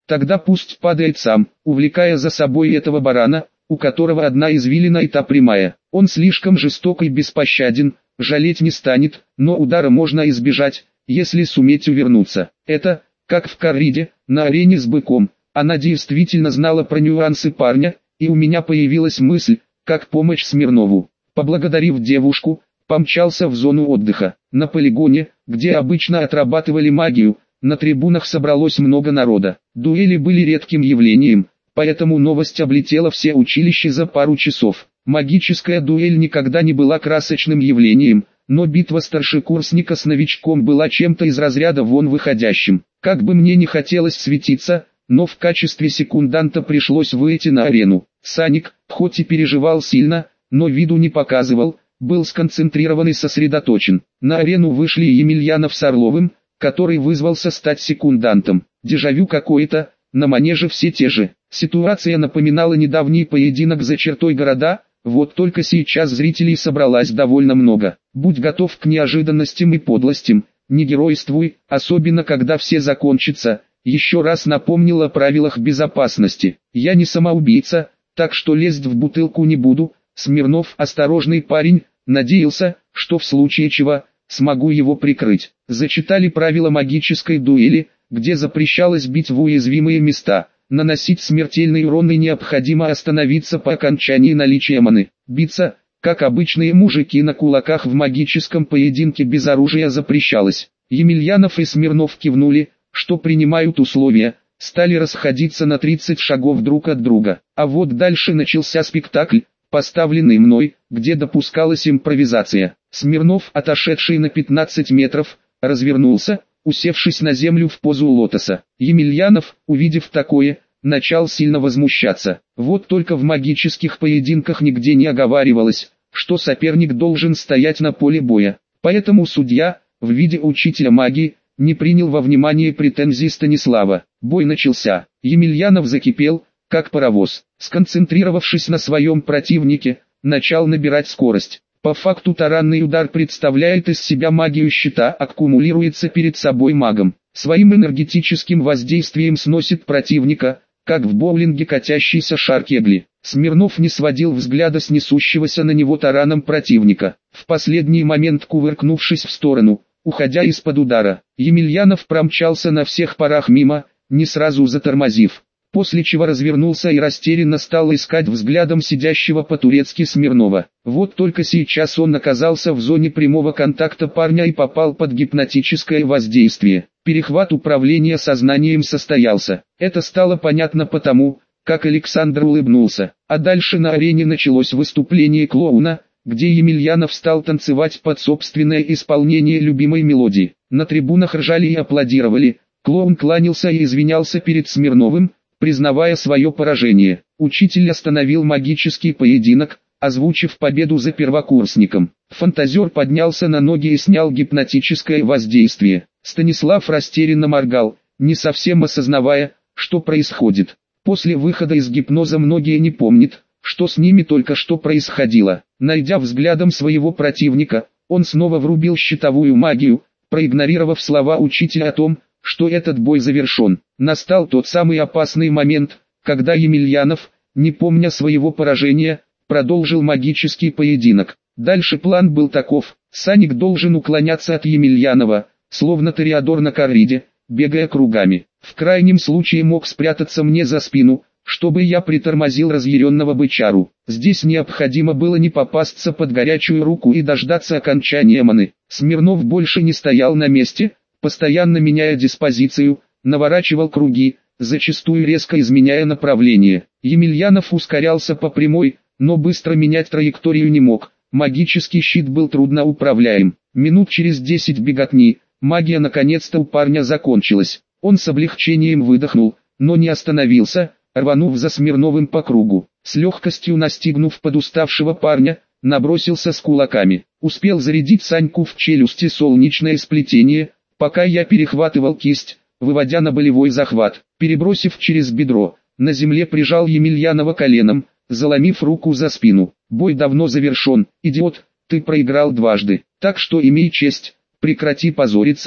Тогда пусть падает сам, увлекая за собой этого барана, у которого одна извилина и та прямая. Он слишком жесток и беспощаден, жалеть не станет, но удара можно избежать, если суметь увернуться. Это, как в корриде, на арене с быком. Она действительно знала про нюансы парня, и у меня появилась мысль, как помочь Смирнову. Поблагодарив девушку, помчался в зону отдыха. На полигоне, где обычно отрабатывали магию, на трибунах собралось много народа. Дуэли были редким явлением, поэтому новость облетела все училища за пару часов. Магическая дуэль никогда не была красочным явлением, но битва старшекурсника с новичком была чем-то из разряда вон выходящим. Как бы мне не хотелось светиться, но в качестве секунданта пришлось выйти на арену. Саник, хоть и переживал сильно, но виду не показывал, был сконцентрирован и сосредоточен. На арену вышли Емельянов с Орловым, который вызвался стать секундантом. Дежавю какое-то, на манеже все те же. Ситуация напоминала недавний поединок за чертой города, вот только сейчас зрителей собралось довольно много. Будь готов к неожиданностям и подлостям, не геройствуй, особенно когда все закончится. Еще раз напомнил о правилах безопасности. Я не самоубийца, так что лезть в бутылку не буду. Смирнов, осторожный парень, надеялся, что в случае чего, смогу его прикрыть. Зачитали правила магической дуэли, где запрещалось бить в уязвимые места. Наносить смертельный урон и необходимо остановиться по окончании наличия маны. Биться, как обычные мужики на кулаках в магическом поединке без оружия запрещалось. Емельянов и Смирнов кивнули, что принимают условия, стали расходиться на 30 шагов друг от друга. А вот дальше начался спектакль, поставленный мной, где допускалась импровизация. Смирнов, отошедший на 15 метров, развернулся, усевшись на землю в позу лотоса. Емельянов, увидев такое, начал сильно возмущаться. Вот только в магических поединках нигде не оговаривалось, что соперник должен стоять на поле боя. Поэтому судья, в виде учителя магии, не принял во внимание претензий Станислава. Бой начался. Емельянов закипел, как паровоз. Сконцентрировавшись на своем противнике, начал набирать скорость. По факту таранный удар представляет из себя магию щита, аккумулируется перед собой магом. Своим энергетическим воздействием сносит противника, как в боулинге катящийся шар кегли. Смирнов не сводил взгляда с несущегося на него тараном противника. В последний момент кувыркнувшись в сторону, уходя из-под удара, Емельянов промчался на всех парах мимо, не сразу затормозив. После чего развернулся и растерянно стал искать взглядом сидящего по-турецки Смирнова. Вот только сейчас он оказался в зоне прямого контакта парня и попал под гипнотическое воздействие. Перехват управления сознанием состоялся. Это стало понятно потому, как Александр улыбнулся. А дальше на арене началось выступление клоуна, где Емельянов стал танцевать под собственное исполнение любимой мелодии. На трибунах ржали и аплодировали. Клоун кланялся и извинялся перед Смирновым, признавая свое поражение. Учитель остановил магический поединок, озвучив победу за первокурсником. Фантазер поднялся на ноги и снял гипнотическое воздействие. Станислав растерянно моргал, не совсем осознавая, что происходит. После выхода из гипноза многие не помнят, что с ними только что происходило. Найдя взглядом своего противника, он снова врубил щитовую магию, проигнорировав слова учителя о том, что этот бой завершен. Настал тот самый опасный момент, когда Емельянов, не помня своего поражения, продолжил магический поединок. Дальше план был таков: Саник должен уклоняться от Емельянова, словно тореадор на корриде, бегая кругами. В крайнем случае мог спрятаться мне за спину, чтобы я притормозил разъяренного бычару. Здесь необходимо было не попасться под горячую руку и дождаться окончания маны. Смирнов больше не стоял на месте, постоянно меняя диспозицию, наворачивал круги, зачастую резко изменяя направление. Емельянов ускорялся по прямой, но быстро менять траекторию не мог. Магический щит был трудно управляем. Минут через 10 беготни, магия наконец-то у парня закончилась. Он с облегчением выдохнул, но не остановился, рванув за Смирновым по кругу. С легкостью настигнув подуставшего парня, набросился с кулаками. Успел зарядить Саньку в челюсти солнечное сплетение, пока я перехватывал кисть, выводя на болевой захват. Перебросив через бедро, на земле прижал Емельянова коленом, заломив руку за спину. Бой давно завершен, идиот, ты проиграл дважды, так что имей честь, прекрати позориться,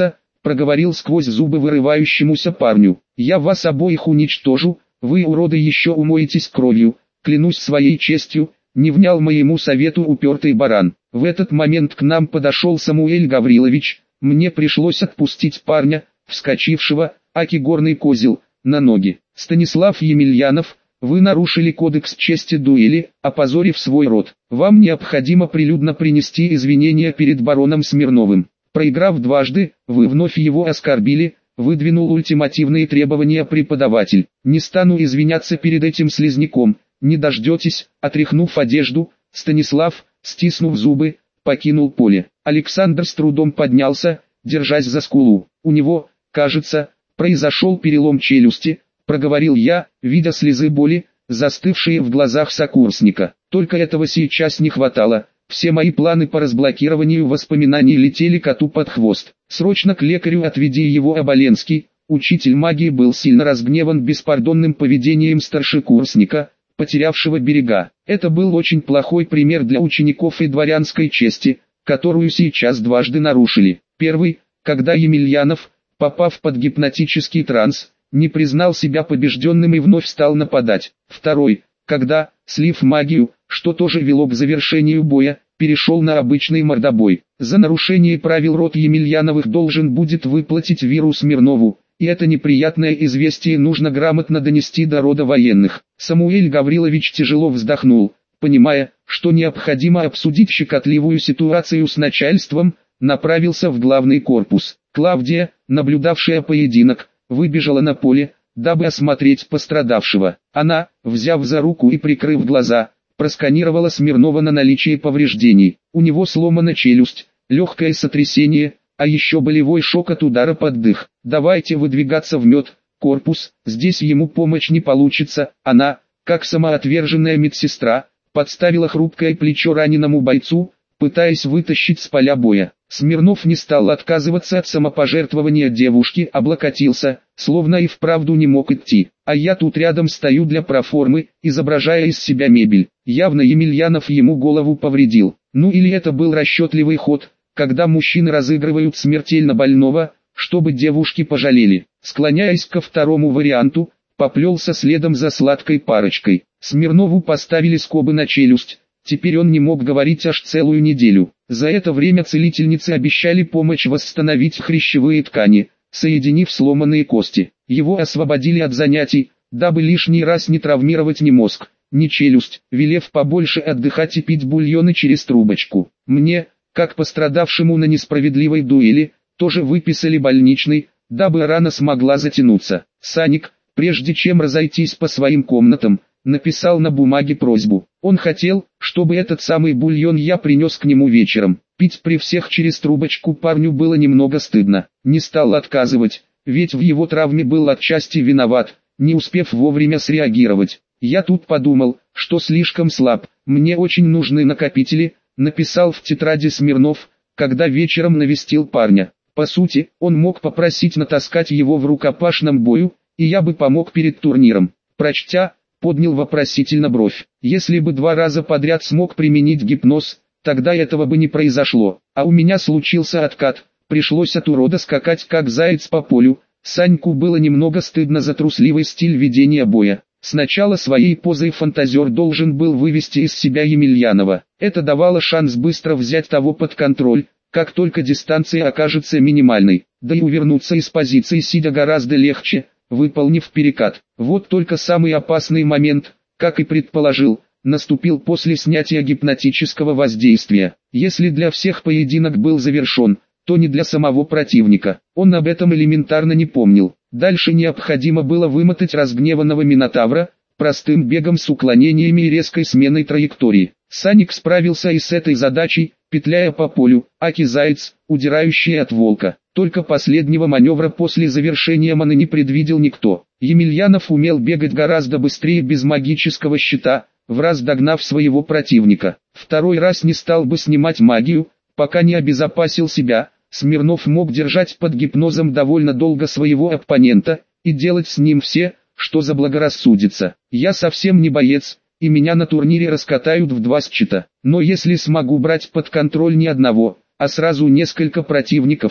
проговорил сквозь зубы вырывающемуся парню. «Я вас обоих уничтожу, вы, уроды, еще умоетесь кровью, клянусь своей честью», не внял моему совету упертый баран. В этот момент к нам подошел Самуэль Гаврилович, мне пришлось отпустить парня, вскочившего, аки горный козел, на ноги. «Станислав Емельянов, вы нарушили кодекс чести дуэли, опозорив свой род. Вам необходимо прилюдно принести извинения перед бароном Смирновым. Проиграв дважды, вы вновь его оскорбили», выдвинул ультимативные требования преподаватель. «Не стану извиняться перед этим слизняком, не дождетесь», отряхнув одежду, Станислав, стиснув зубы, покинул поле. Александр с трудом поднялся, держась за скулу. «У него, кажется, произошел перелом челюсти», проговорил я, видя слезы боли, застывшие в глазах сокурсника. Только этого сейчас не хватало. Все мои планы по разблокированию воспоминаний летели коту под хвост. «Срочно к лекарю отведи его, Оболенский». Учитель магии был сильно разгневан беспардонным поведением старшекурсника, потерявшего берега. Это был очень плохой пример для учеников и дворянской чести, которую сейчас дважды нарушили. Первый, когда Емельянов, попав под гипнотический транс, не признал себя побежденным и вновь стал нападать. Второй, когда, слив магию, что тоже вело к завершению боя, перешел на обычный мордобой. За нарушение правил род Емельяновых должен будет выплатить Виру Смирнову, и это неприятное известие нужно грамотно донести до рода военных. Самуэль Гаврилович тяжело вздохнул, понимая, что необходимо обсудить щекотливую ситуацию с начальством, направился в главный корпус. Клавдия, наблюдавшая поединок, выбежала на поле, дабы осмотреть пострадавшего. Она, взяв за руку и прикрыв глаза, просканировала Смирнова на наличие повреждений. У него сломана челюсть, легкое сотрясение, а еще болевой шок от удара под дых. «Давайте выдвигаться в медкорпус, здесь ему помощь не получится». Она, как самоотверженная медсестра, подставила хрупкое плечо раненому бойцу, пытаясь вытащить с поля боя. Смирнов не стал отказываться от самопожертвования девушки, облокотился, словно и вправду не мог идти. А я тут рядом стою для проформы, изображая из себя мебель. Явно Емельянов ему голову повредил. Ну или это был расчетливый ход, когда мужчины разыгрывают смертельно больного, чтобы девушки пожалели. Склоняясь ко второму варианту, поплелся следом за сладкой парочкой. Смирнову поставили скобы на челюсть. Теперь он не мог говорить аж целую неделю. За это время целительницы обещали помочь восстановить хрящевые ткани, соединив сломанные кости. Его освободили от занятий, дабы лишний раз не травмировать ни мозг, ни челюсть, велев побольше отдыхать и пить бульоны через трубочку. Мне, как пострадавшему на несправедливой дуэли, тоже выписали больничный, дабы рана смогла затянуться. Саник, прежде чем разойтись по своим комнатам, написал на бумаге просьбу. Он хотел, чтобы этот самый бульон я принес к нему вечером. Пить при всех через трубочку парню было немного стыдно. Не стал отказывать, ведь в его травме был отчасти виноват, не успев вовремя среагировать. «Я тут подумал, что слишком слаб, мне очень нужны накопители», написал в тетради Смирнов, когда вечером навестил парня. По сути, он мог попросить натаскать его в рукопашном бою, и я бы помог перед турниром. Прочтя, поднял вопросительно бровь. Если бы 2 раза подряд смог применить гипноз, тогда этого бы не произошло. А у меня случился откат, пришлось от урода скакать как заяц по полю. Саньку было немного стыдно за трусливый стиль ведения боя. Сначала своей позой фантазер должен был вывести из себя Емельянова. Это давало шанс быстро взять того под контроль, как только дистанция окажется минимальной. Да и увернуться из позиции сидя гораздо легче, выполнив перекат. Вот только самый опасный момент, как и предположил, наступил после снятия гипнотического воздействия. Если для всех поединок был завершен, то не для самого противника. Он об этом элементарно не помнил. Дальше необходимо было вымотать разгневанного Минотавра, простым бегом с уклонениями и резкой сменой траектории. Саник справился и с этой задачей, петляя по полю, аки заяц, удирающий от волка. Только последнего маневра после завершения маны не предвидел никто. Емельянов умел бегать гораздо быстрее без магического щита, в раз догнав своего противника. Второй раз не стал бы снимать магию, пока не обезопасил себя. Смирнов мог держать под гипнозом довольно долго своего оппонента, и делать с ним все, что заблагорассудится. Я совсем не боец, и меня на турнире раскатают в 2 счета. Но если смогу брать под контроль не одного, а сразу несколько противников,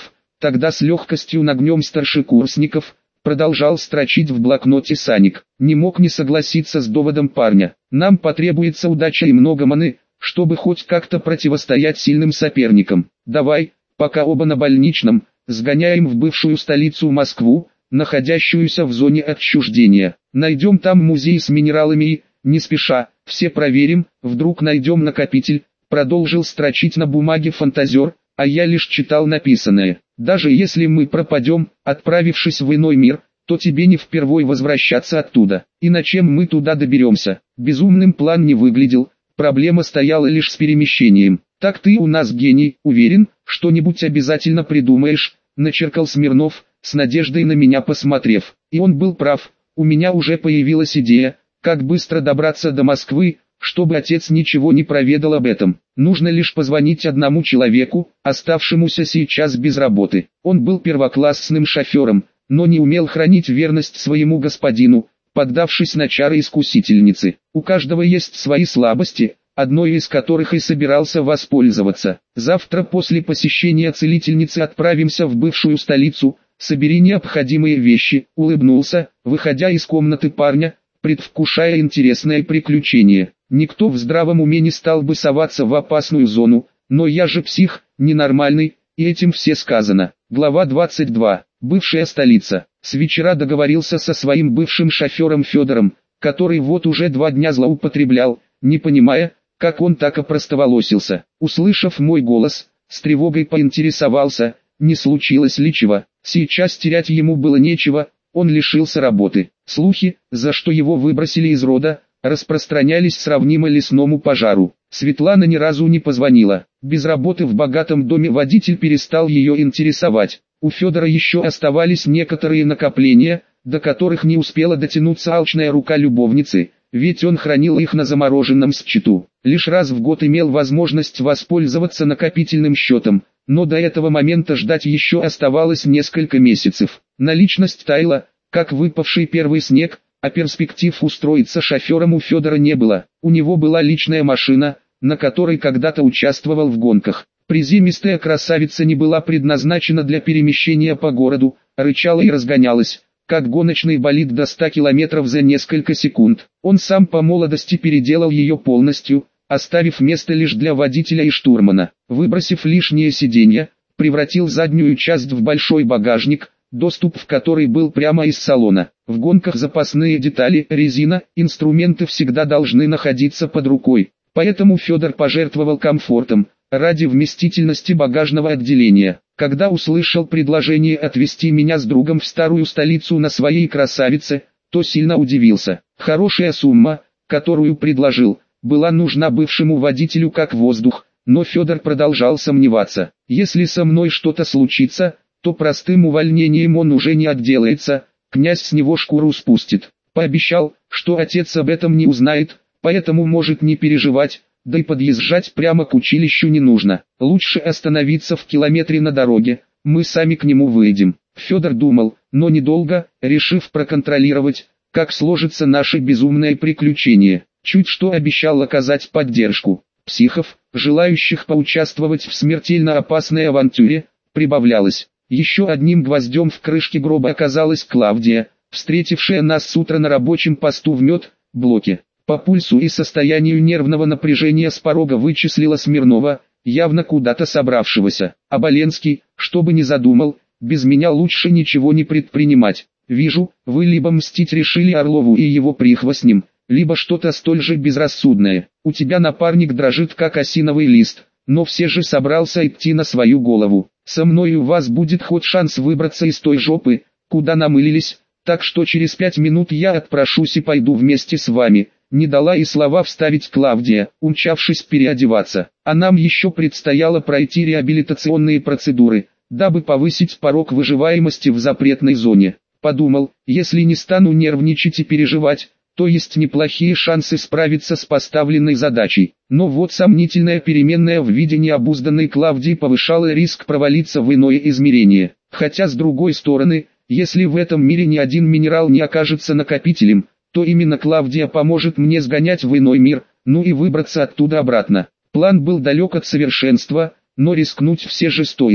Тогда с легкостью нагнем старшекурсников, продолжал строчить в блокноте Саник. Не мог не согласиться с доводом парня. Нам потребуется удача и много маны, чтобы хоть как-то противостоять сильным соперникам. Давай, пока оба на больничном, сгоняем в бывшую столицу Москву, находящуюся в зоне отчуждения. Найдем там музей с минералами и, не спеша, все проверим, вдруг найдем накопитель. Продолжил строчить на бумаге фантазер, а я лишь читал написанное. Даже если мы пропадем, отправившись в иной мир, то тебе не впервой возвращаться оттуда. И на чем мы туда доберемся? Безумным план не выглядел, проблема стояла лишь с перемещением. Так ты у нас гений, уверен, что-нибудь обязательно придумаешь, начеркал Смирнов, с надеждой на меня посмотрев. И он был прав, у меня уже появилась идея, как быстро добраться до Москвы, чтобы отец ничего не проведал об этом. Нужно лишь позвонить одному человеку, оставшемуся сейчас без работы. Он был первоклассным шофером, но не умел хранить верность своему господину, поддавшись на чары искусительницы. У каждого есть свои слабости, одной из которых и собирался воспользоваться. Завтра после посещения целительницы отправимся в бывшую столицу, собери необходимые вещи, улыбнулся, выходя из комнаты парня, предвкушая интересное приключение. Никто в здравом уме не стал бы соваться в опасную зону, но я же псих, ненормальный, и этим все сказано. Глава 22. Бывшая столица. С вечера договорился со своим бывшим шофером Федором, который вот уже 2 дня злоупотреблял, не понимая, как он так опростоволосился. Услышав мой голос, с тревогой поинтересовался, не случилось ли чего. Сейчас терять ему было нечего, он лишился работы. Слухи, за что его выбросили из рода, распространялись сравнимо лесному пожару. Светлана ни разу не позвонила. Без работы в богатом доме водитель перестал ее интересовать. У Федора еще оставались некоторые накопления, до которых не успела дотянуться алчная рука любовницы, ведь он хранил их на замороженном счету. Лишь раз в год имел возможность воспользоваться накопительным счетом, но до этого момента ждать еще оставалось несколько месяцев. Наличность таяла, как выпавший первый снег, а перспектив устроиться шофером у Федора не было. У него была личная машина, на которой когда-то участвовал в гонках. Приземистая красавица не была предназначена для перемещения по городу, рычала и разгонялась, как гоночный болид до 100 км за несколько секунд. Он сам по молодости переделал ее полностью, оставив место лишь для водителя и штурмана. Выбросив лишнее сиденье, превратил заднюю часть в большой багажник, доступ в который был прямо из салона. В гонках запасные детали, резина, инструменты всегда должны находиться под рукой. Поэтому Федор пожертвовал комфортом, ради вместительности багажного отделения. Когда услышал предложение отвезти меня с другом в старую столицу на своей красавице, то сильно удивился. Хорошая сумма, которую предложил, была нужна бывшему водителю как воздух, но Федор продолжал сомневаться. Если со мной что-то случится, то простым увольнением он уже не отделается, князь с него шкуру спустит. Пообещал, что отец об этом не узнает, поэтому может не переживать, да и подъезжать прямо к училищу не нужно. Лучше остановиться в километре на дороге, мы сами к нему выйдем. Федор думал, но недолго, решив проконтролировать, как сложится наше безумное приключение. Чуть что обещал оказать поддержку. Психов, желающих поучаствовать в смертельно опасной авантюре, прибавлялось. Еще одним гвоздем в крышке гроба оказалась Клавдия, встретившая нас с утра на рабочем посту в медблоке. По пульсу и состоянию нервного напряжения с порога вычислила Смирнова, явно куда-то собравшегося. А Боленский, что бы ни задумал, без меня лучше ничего не предпринимать. Вижу, вы либо мстить решили Орлову и его прихвостням, либо что-то столь же безрассудное. У тебя напарник дрожит как осиновый лист, но все же собрался идти на свою голову. Со мной у вас будет хоть шанс выбраться из той жопы, куда намылились, так что через 5 минут я отпрошусь и пойду вместе с вами. Не дала и слова вставить Клавдия, умчавшись переодеваться. А нам еще предстояло пройти реабилитационные процедуры, дабы повысить порог выживаемости в запретной зоне. Подумал, если не стану нервничать и переживать, то есть неплохие шансы справиться с поставленной задачей. Но вот сомнительная переменная в виде необузданной Клавдии повышала риск провалиться в иное измерение. Хотя с другой стороны, если в этом мире ни один минерал не окажется накопителем, то именно Клавдия поможет мне сгонять в иной мир, ну и выбраться оттуда обратно. План был далек от совершенства, но рискнуть все же стоило.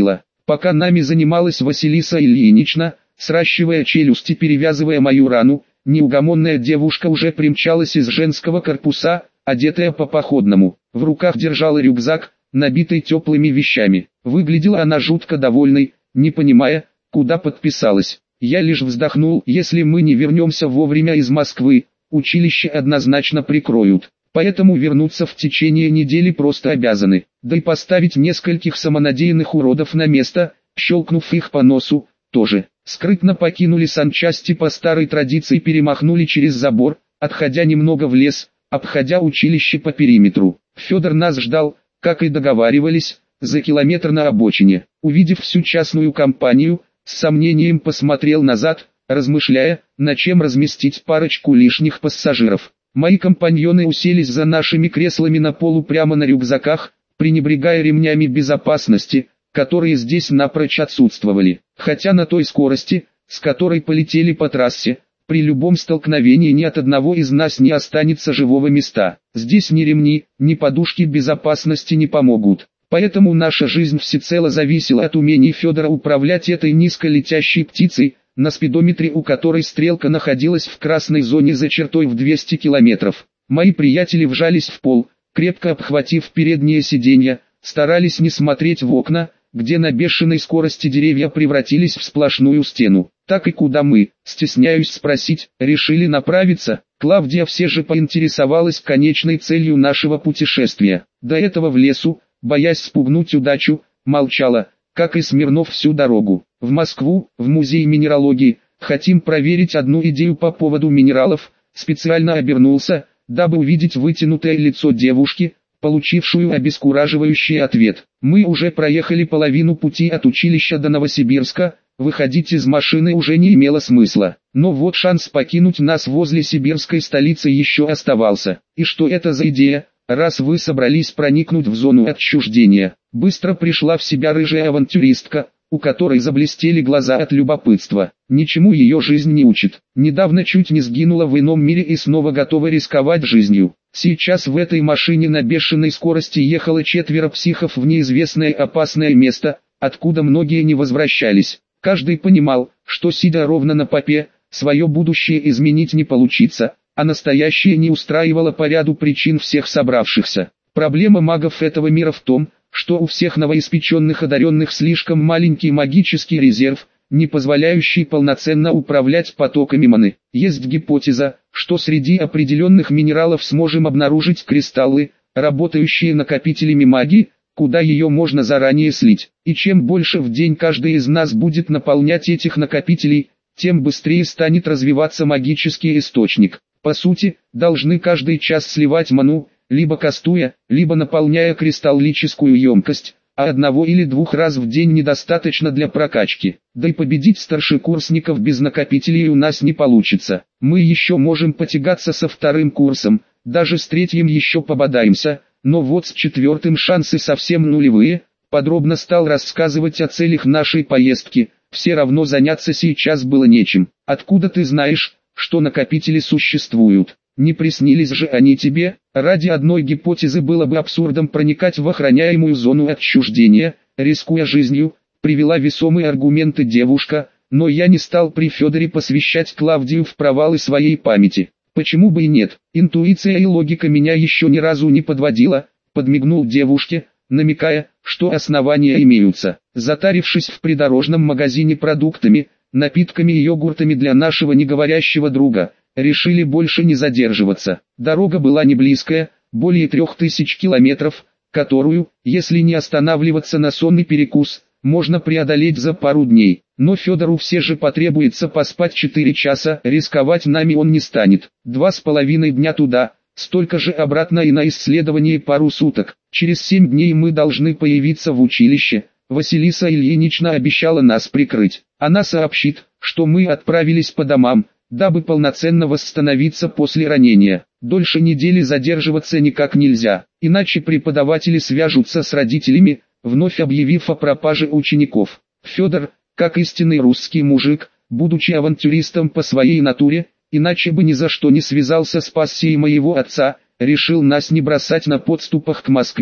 Пока нами занималась Василиса Ильинична, сращивая челюсти, перевязывая мою рану, неугомонная девушка уже примчалась из женского корпуса, одетая по-походному. В руках держала рюкзак, набитый теплыми вещами. Выглядела она жутко довольной, не понимая, куда подписалась. Я лишь вздохнул: если мы не вернемся вовремя из Москвы, училище однозначно прикроют. Поэтому вернуться в течение недели просто обязаны. Да и поставить нескольких самонадеянных уродов на место, щелкнув их по носу, тоже. Скрытно покинули санчасти по старой традиции, перемахнули через забор, отходя немного в лес, обходя училище по периметру. Федор нас ждал, как и договаривались, за километр на обочине. Увидев всю частную компанию, с сомнением посмотрел назад, размышляя, на чем разместить парочку лишних пассажиров. Мои компаньоны уселись за нашими креслами на полу прямо на рюкзаках, пренебрегая ремнями безопасности, которые здесь напрочь отсутствовали. Хотя на той скорости, с которой полетели по трассе, при любом столкновении ни от одного из нас не останется живого места. Здесь ни ремни, ни подушки безопасности не помогут. Поэтому наша жизнь всецело зависела от умений Федора управлять этой низколетящей птицей, на спидометре у которой стрелка находилась в красной зоне за чертой в 200 километров. Мои приятели вжались в пол, крепко обхватив передние сиденья, старались не смотреть в окна, где на бешеной скорости деревья превратились в сплошную стену. Так и куда мы, стесняюсь спросить, решили направиться? Клавдия все же поинтересовалась конечной целью нашего путешествия. До этого в лесу, боясь спугнуть удачу, молчала, как и Смирнов всю дорогу. В Москву, в музей минералогии, хотим проверить одну идею по поводу минералов, специально обернулся, дабы увидеть вытянутое лицо девушки, получившую обескураживающий ответ. Мы уже проехали половину пути от училища до Новосибирска, выходить из машины уже не имело смысла. Но вот шанс покинуть нас возле сибирской столицы еще оставался. И что это за идея, раз вы собрались проникнуть в зону отчуждения? Быстро пришла в себя рыжая авантюристка, у которой заблестели глаза от любопытства. Ничему ее жизнь не учит. Недавно чуть не сгинула в ином мире и снова готова рисковать жизнью. Сейчас в этой машине на бешеной скорости ехало 4 психов в неизвестное опасное место, откуда многие не возвращались. Каждый понимал, что сидя ровно на попе, свое будущее изменить не получится, а настоящее не устраивало по ряду причин всех собравшихся. Проблема магов этого мира в том, что у всех новоиспеченных одаренных слишком маленький магический резерв, не позволяющий полноценно управлять потоками маны. Есть гипотеза, что среди определенных минералов сможем обнаружить кристаллы, работающие накопителями магии, куда ее можно заранее слить. И чем больше в день каждый из нас будет наполнять этих накопителей, тем быстрее станет развиваться магический источник. По сути, должны каждый час сливать ману, либо кастуя, либо наполняя кристаллическую емкость, а 1 или 2 раз в день недостаточно для прокачки. Да и победить старшекурсников без накопителей у нас не получится. Мы еще можем потягаться со 2 курсом, даже с 3 еще пободаемся, но вот с 4 шансы совсем нулевые. Подробно стал рассказывать о целях нашей поездки, все равно заняться сейчас было нечем. Откуда ты знаешь, что накопители существуют? Не приснились же они тебе? Ради одной гипотезы было бы абсурдом проникать в охраняемую зону отчуждения, рискуя жизнью, привела весомые аргументы девушка, но я не стал при Федоре посвящать Клавдию в провалы своей памяти. Почему бы и нет? Интуиция и логика меня еще ни разу не подводила, подмигнул девушке, намекая, что основания имеются. Затарившись в придорожном магазине продуктами, напитками и йогуртами для нашего неговорящего друга, решили больше не задерживаться. Дорога была не близкая, более 3000 километров, которую, если не останавливаться на сонный перекус, можно преодолеть за пару дней. Но Федору все же потребуется поспать 4 часа, рисковать нами он не станет. 2,5 дня туда, столько же обратно и на исследование пару суток. Через 7 дней мы должны появиться в училище. Василиса Ильинична обещала нас прикрыть. Она сообщит, что мы отправились по домам, дабы полноценно восстановиться после ранения. Дольше недели задерживаться никак нельзя, иначе преподаватели свяжутся с родителями, вновь объявив о пропаже учеников. Федор, как истинный русский мужик, будучи авантюристом по своей натуре, иначе бы ни за что не связался с пассией моего отца, решил нас не бросать на подступах к Москве.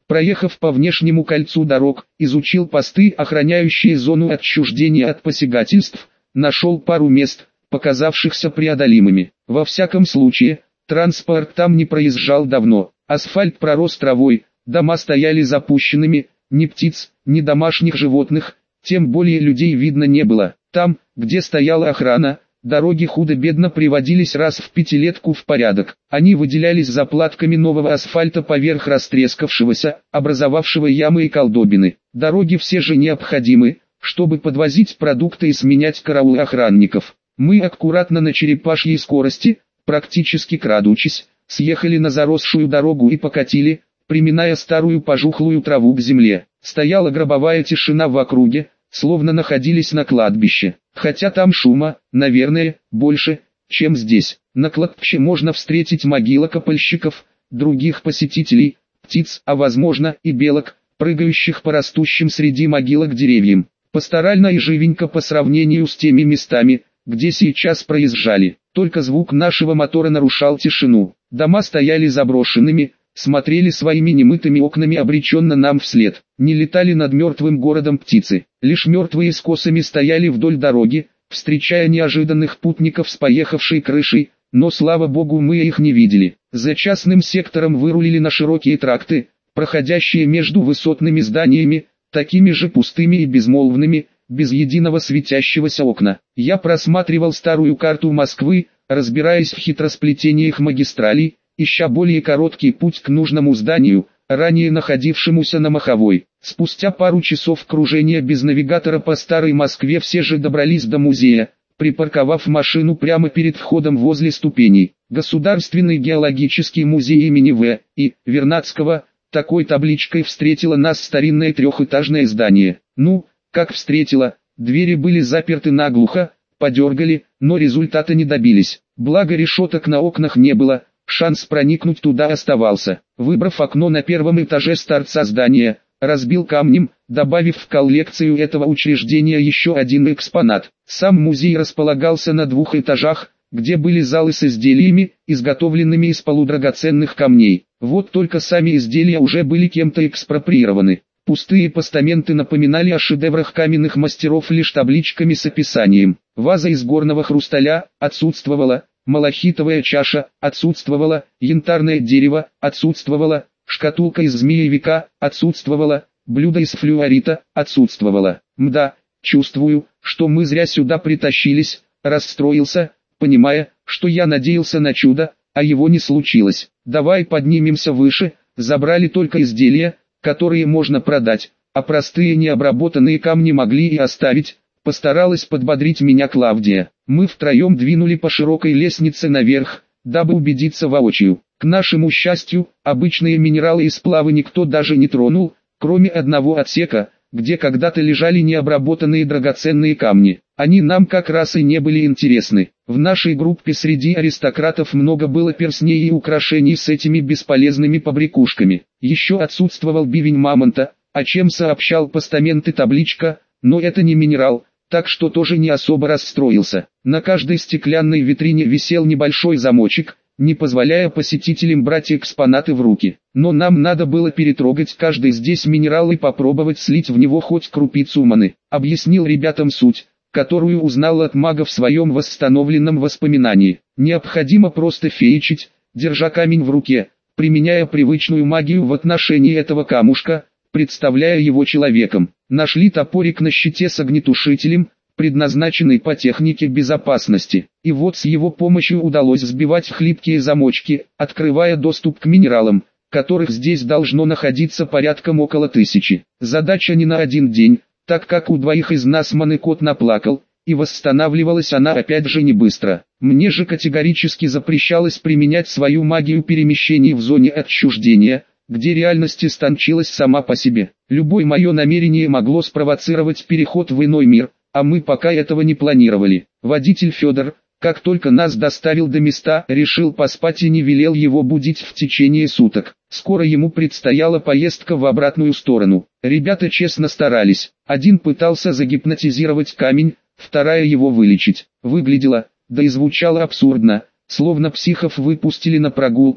Проехав по внешнему кольцу дорог, изучил посты, охраняющие зону отчуждения от посягательств, нашел пару мест, показавшихся преодолимыми. Во всяком случае, транспорт там не проезжал давно, асфальт пророс травой, дома стояли запущенными, ни птиц, ни домашних животных, тем более людей видно не было. Там, где стояла охрана, дороги худо-бедно приводились раз в пятилетку в порядок. Они выделялись заплатками нового асфальта поверх растрескавшегося, образовавшего ямы и колдобины. Дороги все же необходимы, чтобы подвозить продукты и сменять караул охранников. Мы аккуратно на черепашьей скорости, практически крадучись, съехали на заросшую дорогу и покатили, приминая старую пожухлую траву к земле. Стояла гробовая тишина в округе, словно находились на кладбище. Хотя там шума, наверное, больше, чем здесь. На кладбище можно встретить могилокопальщиков, других посетителей, птиц, а возможно и белок, прыгающих по растущим среди могилок деревьям. Пасторально и живенько по сравнению с теми местами, где сейчас проезжали. Только звук нашего мотора нарушал тишину. Дома стояли заброшенными, смотрели своими немытыми окнами обреченно нам вслед. Не летали над мертвым городом птицы. Лишь мертвые с косами стояли вдоль дороги, встречая неожиданных путников с поехавшей крышей, но слава богу мы их не видели. За частным сектором вырулили на широкие тракты, проходящие между высотными зданиями, такими же пустыми и безмолвными, без единого светящегося окна. Я просматривал старую карту Москвы, разбираясь в хитросплетениях магистралей, ища более короткий путь к нужному зданию, ранее находившемуся на Маховой. Спустя пару часов кружения без навигатора по старой Москве все же добрались до музея, припарковав машину прямо перед входом возле ступеней. Государственный геологический музей имени В. И. Вернадского, такой табличкой встретило нас старинное трехэтажное здание. Ну, как встретило, двери были заперты наглухо, подергали, но результата не добились. Благо решеток на окнах не было, шанс проникнуть туда оставался. Выбрав окно на первом этаже с торца здания, разбил камнем, добавив в коллекцию этого учреждения еще один экспонат. Сам музей располагался на 2 этажах, где были залы с изделиями, изготовленными из полудрагоценных камней. Вот только сами изделия уже были кем-то экспроприированы. Пустые постаменты напоминали о шедеврах каменных мастеров лишь табличками с описанием. Ваза из горного хрусталя отсутствовала, малахитовая чаша отсутствовала, янтарное дерево отсутствовало, шкатулка из змеевика отсутствовала, блюдо из флюорита отсутствовало. Мда, чувствую, что мы зря сюда притащились, расстроился, понимая, что я надеялся на чудо, а его не случилось. Давай поднимемся выше, забрали только изделия, которые можно продать, а простые необработанные камни могли и оставить. Постаралась подбодрить меня Клавдия. Мы втроем двинули по широкой лестнице наверх, дабы убедиться воочию. К нашему счастью, обычные минералы и сплавы никто даже не тронул, кроме одного отсека, где когда-то лежали необработанные драгоценные камни. Они нам как раз и не были интересны. В нашей группе среди аристократов много было перстней и украшений с этими бесполезными побрякушками. Еще отсутствовал бивень мамонта, о чем сообщал постамент и табличка, но это не минерал, так что тоже не особо расстроился. На каждой стеклянной витрине висел небольшой замочек, не позволяя посетителям брать экспонаты в руки. Но нам надо было перетрогать каждый здесь минерал и попробовать слить в него хоть крупицу маны. Объяснил ребятам суть, которую узнал от мага в своем восстановленном воспоминании. Необходимо просто феечить, держа камень в руке, применяя привычную магию в отношении этого камушка, представляя его человеком. Нашли топорик на щите с огнетушителем, предназначенный по технике безопасности. И вот с его помощью удалось сбивать хлипкие замочки, открывая доступ к минералам, которых здесь должно находиться порядком около 1000. Задача не на один день, так как у двоих из нас манекот наплакал, и восстанавливалась она опять же не быстро. Мне же категорически запрещалось применять свою магию перемещений в зоне отчуждения, где реальность истончилась сама по себе. Любое мое намерение могло спровоцировать переход в иной мир, а мы пока этого не планировали. Водитель Федор, как только нас доставил до места, решил поспать и не велел его будить в течение суток. Скоро ему предстояла поездка в обратную сторону. Ребята честно старались. Один пытался загипнотизировать камень, вторая его вылечить. Выглядело, да и звучало абсурдно, словно психов выпустили на прогулку,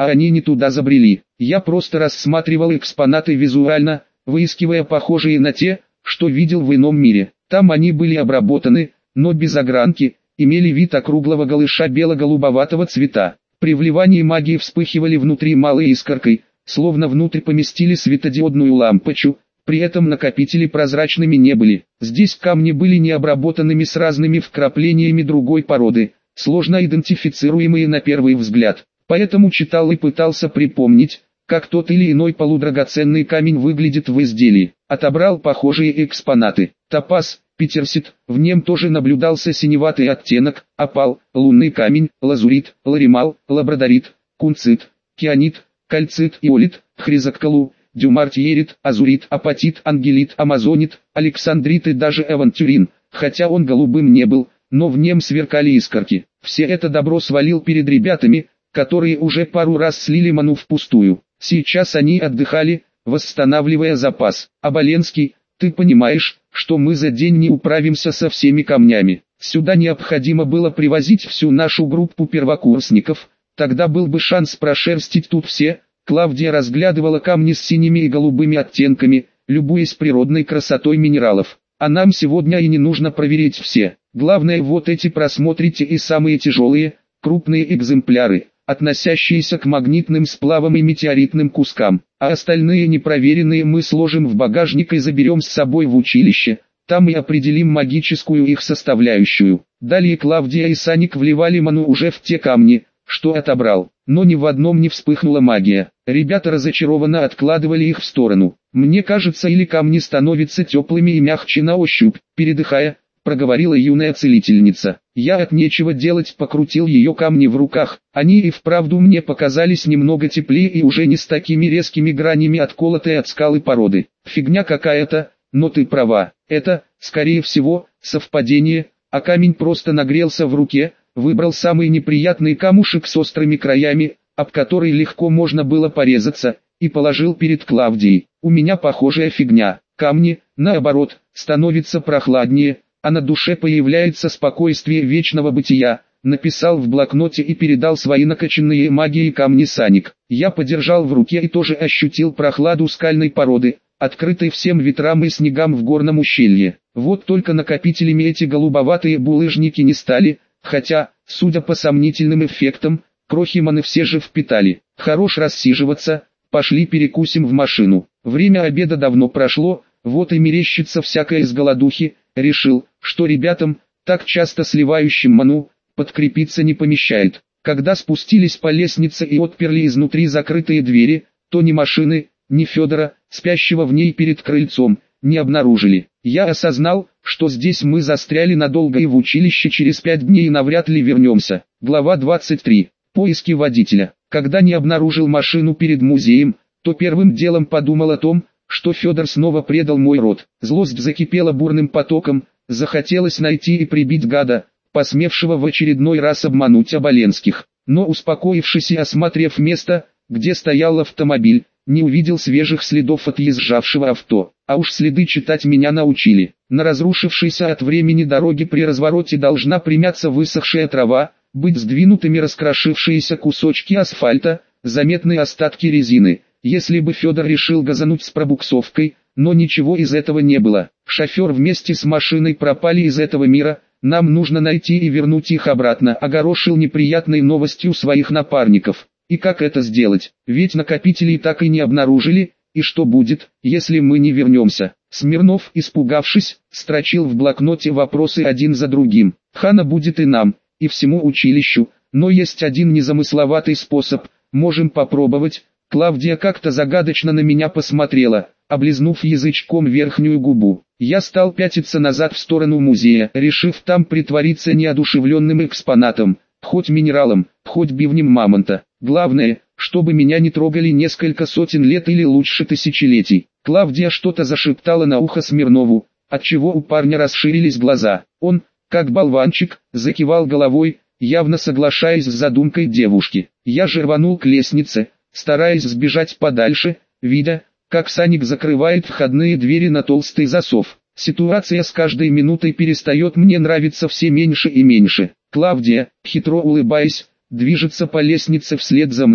а они не туда забрели. Я просто рассматривал экспонаты визуально, выискивая похожие на те, что видел в ином мире. Там они были обработаны, но без огранки, имели вид округлого голыша бело-голубоватого цвета. При вливании магии вспыхивали внутри малой искоркой, словно внутрь поместили светодиодную лампочку, при этом накопители прозрачными не были. Здесь камни были необработанными с разными вкраплениями другой породы, сложно идентифицируемые на первый взгляд. Поэтому читал и пытался припомнить, как тот или иной полудрагоценный камень выглядит в изделии. Отобрал похожие экспонаты. Топаз, питерсит, в нем тоже наблюдался синеватый оттенок, опал, лунный камень, лазурит, ларимал, лабрадорит, кунцит, кианит, кальцит, иолит, хризоккалу, дюмартьерит, азурит, апатит, ангелит, амазонит, александрит и даже авантюрин, хотя он голубым не был, но в нем сверкали искорки. Все это добро свалил перед ребятами, которые уже пару раз слили ману впустую. Сейчас они отдыхали, восстанавливая запас. Оболенский, ты понимаешь, что мы за день не управимся со всеми камнями. Сюда необходимо было привозить всю нашу группу первокурсников, тогда был бы шанс прошерстить тут все. Клавдия разглядывала камни с синими и голубыми оттенками, любуясь природной красотой минералов. А нам сегодня и не нужно проверить все. Главное, вот эти просмотрите и самые тяжелые, крупные экземпляры, относящиеся к магнитным сплавам и метеоритным кускам, а остальные непроверенные мы сложим в багажник и заберем с собой в училище, там и определим магическую их составляющую. Далее Клавдия и Саник вливали ману уже в те камни, что отобрал, но ни в одном не вспыхнула магия. Ребята разочарованно откладывали их в сторону. Мне кажется, или камни становятся теплыми и мягче на ощупь, передыхая, проговорила юная целительница. Я от нечего делать покрутил ее камни в руках, они и вправду мне показались немного теплее и уже не с такими резкими гранями отколотой от скалы породы. Фигня какая-то, но ты права, это, скорее всего, совпадение, а камень просто нагрелся в руке, выбрал самый неприятный камушек с острыми краями, об который легко можно было порезаться, и положил перед Клавдией. У меня похожая фигня, камни, наоборот, становятся прохладнее, а на душе появляется спокойствие вечного бытия, написал в блокноте и передал свои накачанные магией камни Саник. Я подержал в руке и тоже ощутил прохладу скальной породы, открытой всем ветрам и снегам в горном ущелье. Вот только накопителями эти голубоватые булыжники не стали, хотя, судя по сомнительным эффектам, крохи маны все же впитали. Хорош рассиживаться, пошли перекусим в машину. Время обеда давно прошло, вот и мерещится всякое из голодухи. Решил, что ребятам, так часто сливающим ману, подкрепиться не помешает. Когда спустились по лестнице и отперли изнутри закрытые двери, то ни машины, ни Федора, спящего в ней перед крыльцом, не обнаружили. Я осознал, что здесь мы застряли надолго и в училище через 5 дней навряд ли вернемся. Глава 23. Поиски водителя. Когда не обнаружил машину перед музеем, то первым делом подумал о том, что Федор снова предал мой род. Злость закипела бурным потоком, захотелось найти и прибить гада, посмевшего в очередной раз обмануть Оболенских. Но успокоившись и осмотрев место, где стоял автомобиль, не увидел свежих следов отъезжавшего авто. А уж следы читать меня научили. На разрушившейся от времени дороге при развороте должна примяться высохшая трава, быть сдвинутыми раскрошившиеся кусочки асфальта, заметные остатки резины. Если бы Федор решил газануть с пробуксовкой, но ничего из этого не было. Шофер вместе с машиной пропали из этого мира, нам нужно найти и вернуть их обратно, огорошил неприятной новостью своих напарников. И как это сделать? Ведь накопителей так и не обнаружили, и что будет, если мы не вернемся? Смирнов, испугавшись, строчил в блокноте вопросы один за другим. Хана будет и нам, и всему училищу, но есть один незамысловатый способ, можем попробовать. Клавдия как-то загадочно на меня посмотрела, облизнув язычком верхнюю губу. Я стал пятиться назад в сторону музея, решив там притвориться неодушевленным экспонатом, хоть минералом, хоть бивнем мамонта. Главное, чтобы меня не трогали несколько сотен лет или лучше тысячелетий. Клавдия что-то зашептала на ухо Смирнову, отчего у парня расширились глаза. Он, как болванчик, закивал головой, явно соглашаясь с задумкой девушки. Я же рванул к лестнице, стараясь сбежать подальше, видя, как Саник закрывает входные двери на толстый засов. Ситуация с каждой минутой перестает мне нравиться все меньше и меньше. Клавдия, хитро улыбаясь, движется по лестнице вслед за мной.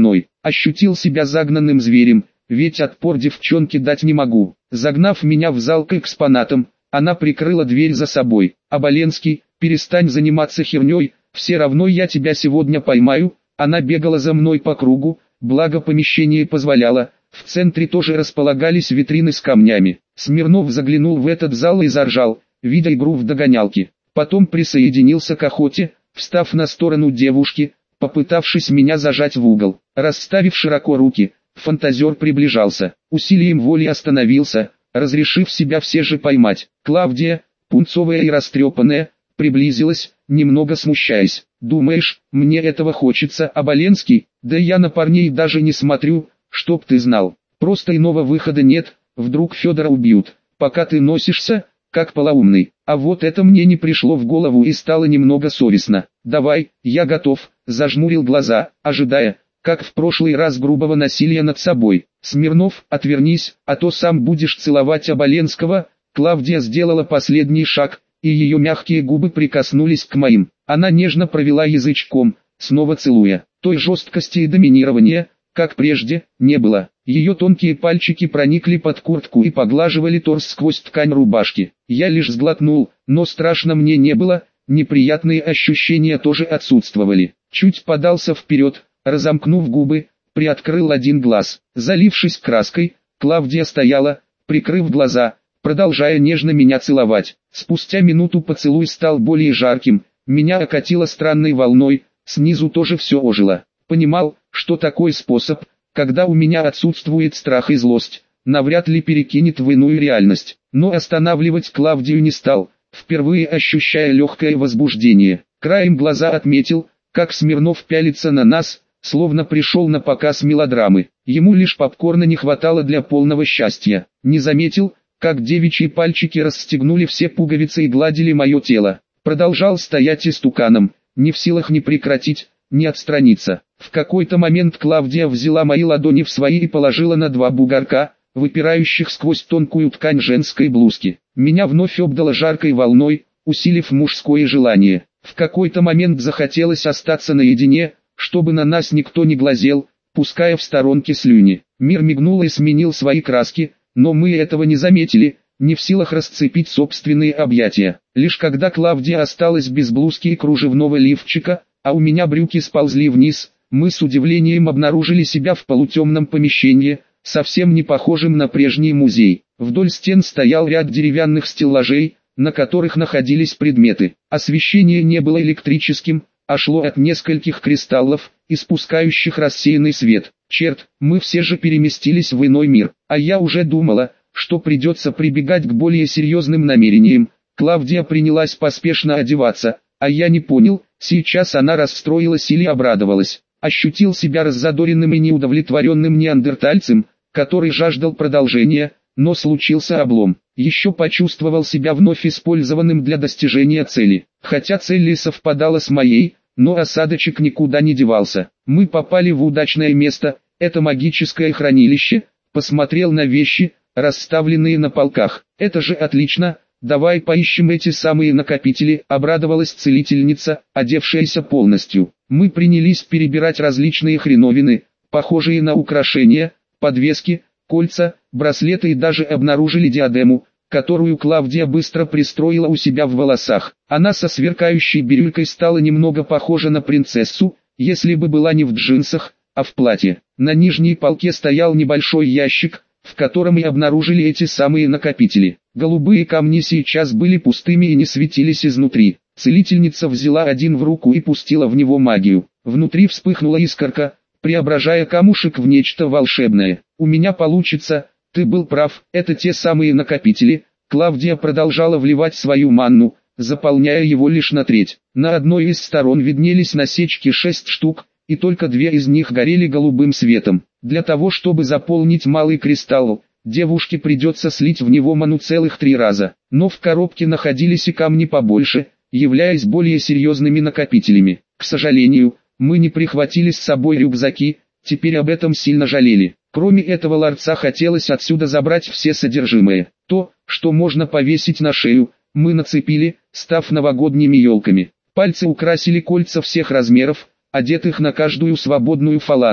Ощутил себя загнанным зверем, ведь отпор девчонке дать не могу. Загнав меня в зал к экспонатам, она прикрыла дверь за собой. «Оболенский, перестань заниматься херней, все равно я тебя сегодня поймаю». Она бегала за мной по кругу, благо помещение позволяло. В центре тоже располагались витрины с камнями. Смирнов заглянул в этот зал и заржал, видя игру в догонялки. Потом присоединился к охоте, встав на сторону девушки, попытавшись меня зажать в угол. Расставив широко руки, фантазер приближался. Усилием воли остановился, разрешив себя все же поймать. Клавдия, пунцовая и растрепанная, приблизилась, немного смущаясь. «Думаешь, мне этого хочется, Оболенский? Да я на парней даже не смотрю, чтоб ты знал. Просто иного выхода нет, вдруг Федора убьют, пока ты носишься, как полоумный». А вот это мне не пришло в голову и стало немного совестно. «Давай, я готов», зажмурил глаза, ожидая, как в прошлый раз, грубого насилия над собой. «Смирнов, отвернись, а то сам будешь целовать Оболенского». Клавдия сделала последний шаг, и ее мягкие губы прикоснулись к моим. Она нежно провела язычком, снова целуя. Той жесткости и доминирования, как прежде, не было. Ее тонкие пальчики проникли под куртку и поглаживали торс сквозь ткань рубашки. Я лишь сглотнул, но страшно мне не было, неприятные ощущения тоже отсутствовали. Чуть подался вперед, разомкнув губы, приоткрыл один глаз. Залившись краской, Клавдия стояла, прикрыв глаза, продолжая нежно меня целовать. Спустя минуту поцелуй стал более жарким, меня окатило странной волной, снизу тоже все ожило. Понимал, что такой способ, когда у меня отсутствует страх и злость, навряд ли перекинет в иную реальность. Но останавливать Клавдию не стал, впервые ощущая легкое возбуждение. Краем глаза отметил, как Смирнов пялится на нас, словно пришел на показ мелодрамы. Ему лишь попкорна не хватало для полного счастья. Не заметил, как девичьи пальчики расстегнули все пуговицы и гладили мое тело. Продолжал стоять истуканом, не в силах ни прекратить, ни отстраниться. В какой-то момент Клавдия взяла мои ладони в свои и положила на два бугорка, выпирающих сквозь тонкую ткань женской блузки. Меня вновь обдало жаркой волной, усилив мужское желание. В какой-то момент захотелось остаться наедине, чтобы на нас никто не глазел, пуская в сторонке слюни. Мир мигнул и сменил свои краски, но мы этого не заметили, не в силах расцепить собственные объятия. Лишь когда Клавдия осталась без блузки и кружевного лифчика, а у меня брюки сползли вниз, мы с удивлением обнаружили себя в полутемном помещении, совсем не похожем на прежний музей. Вдоль стен стоял ряд деревянных стеллажей, на которых находились предметы. Освещение не было электрическим, а шло от нескольких кристаллов, испускающих рассеянный свет. Черт, мы все же переместились в иной мир, а я уже думала, что придется прибегать к более серьезным намерениям. Клавдия принялась поспешно одеваться, а я не понял, сейчас она расстроилась или обрадовалась. Ощутил себя раззадоренным и неудовлетворенным неандертальцем, который жаждал продолжения, но случился облом. Еще почувствовал себя вновь использованным для достижения цели. Хотя цель и совпадала с моей, но осадочек никуда не девался. Мы попали в удачное место, это магическое хранилище. Посмотрел на вещи, расставленные на полках. Это же отлично, давай поищем эти самые накопители, обрадовалась целительница, одевшаяся полностью. Мы принялись перебирать различные хреновины, похожие на украшения, подвески, кольца, браслеты и даже обнаружили диадему, которую Клавдия быстро пристроила у себя в волосах. Она со сверкающей бирюлькой стала немного похожа на принцессу, если бы была не в джинсах, а в платье. На нижней полке стоял небольшой ящик, в котором и обнаружили эти самые накопители. Голубые камни сейчас были пустыми и не светились изнутри. Целительница взяла один в руку и пустила в него магию. Внутри вспыхнула искорка, преображая камушек в нечто волшебное. «У меня получится, ты был прав, это те самые накопители». Клавдия продолжала вливать свою манну, заполняя его лишь на треть. На одной из сторон виднелись насечки 6 штук, и только 2 из них горели голубым светом. Для того, чтобы заполнить малый кристалл, девушке придется слить в него ману целых 3 раза. Но в коробке находились и камни побольше, являясь более серьезными накопителями. К сожалению, мы не прихватили с собой рюкзаки, теперь об этом сильно жалели. Кроме этого ларца хотелось отсюда забрать все содержимое. То, что можно повесить на шею, мы нацепили, став новогодними елками. Пальцы украсили кольца всех размеров, одетых на каждую свободную фалангу.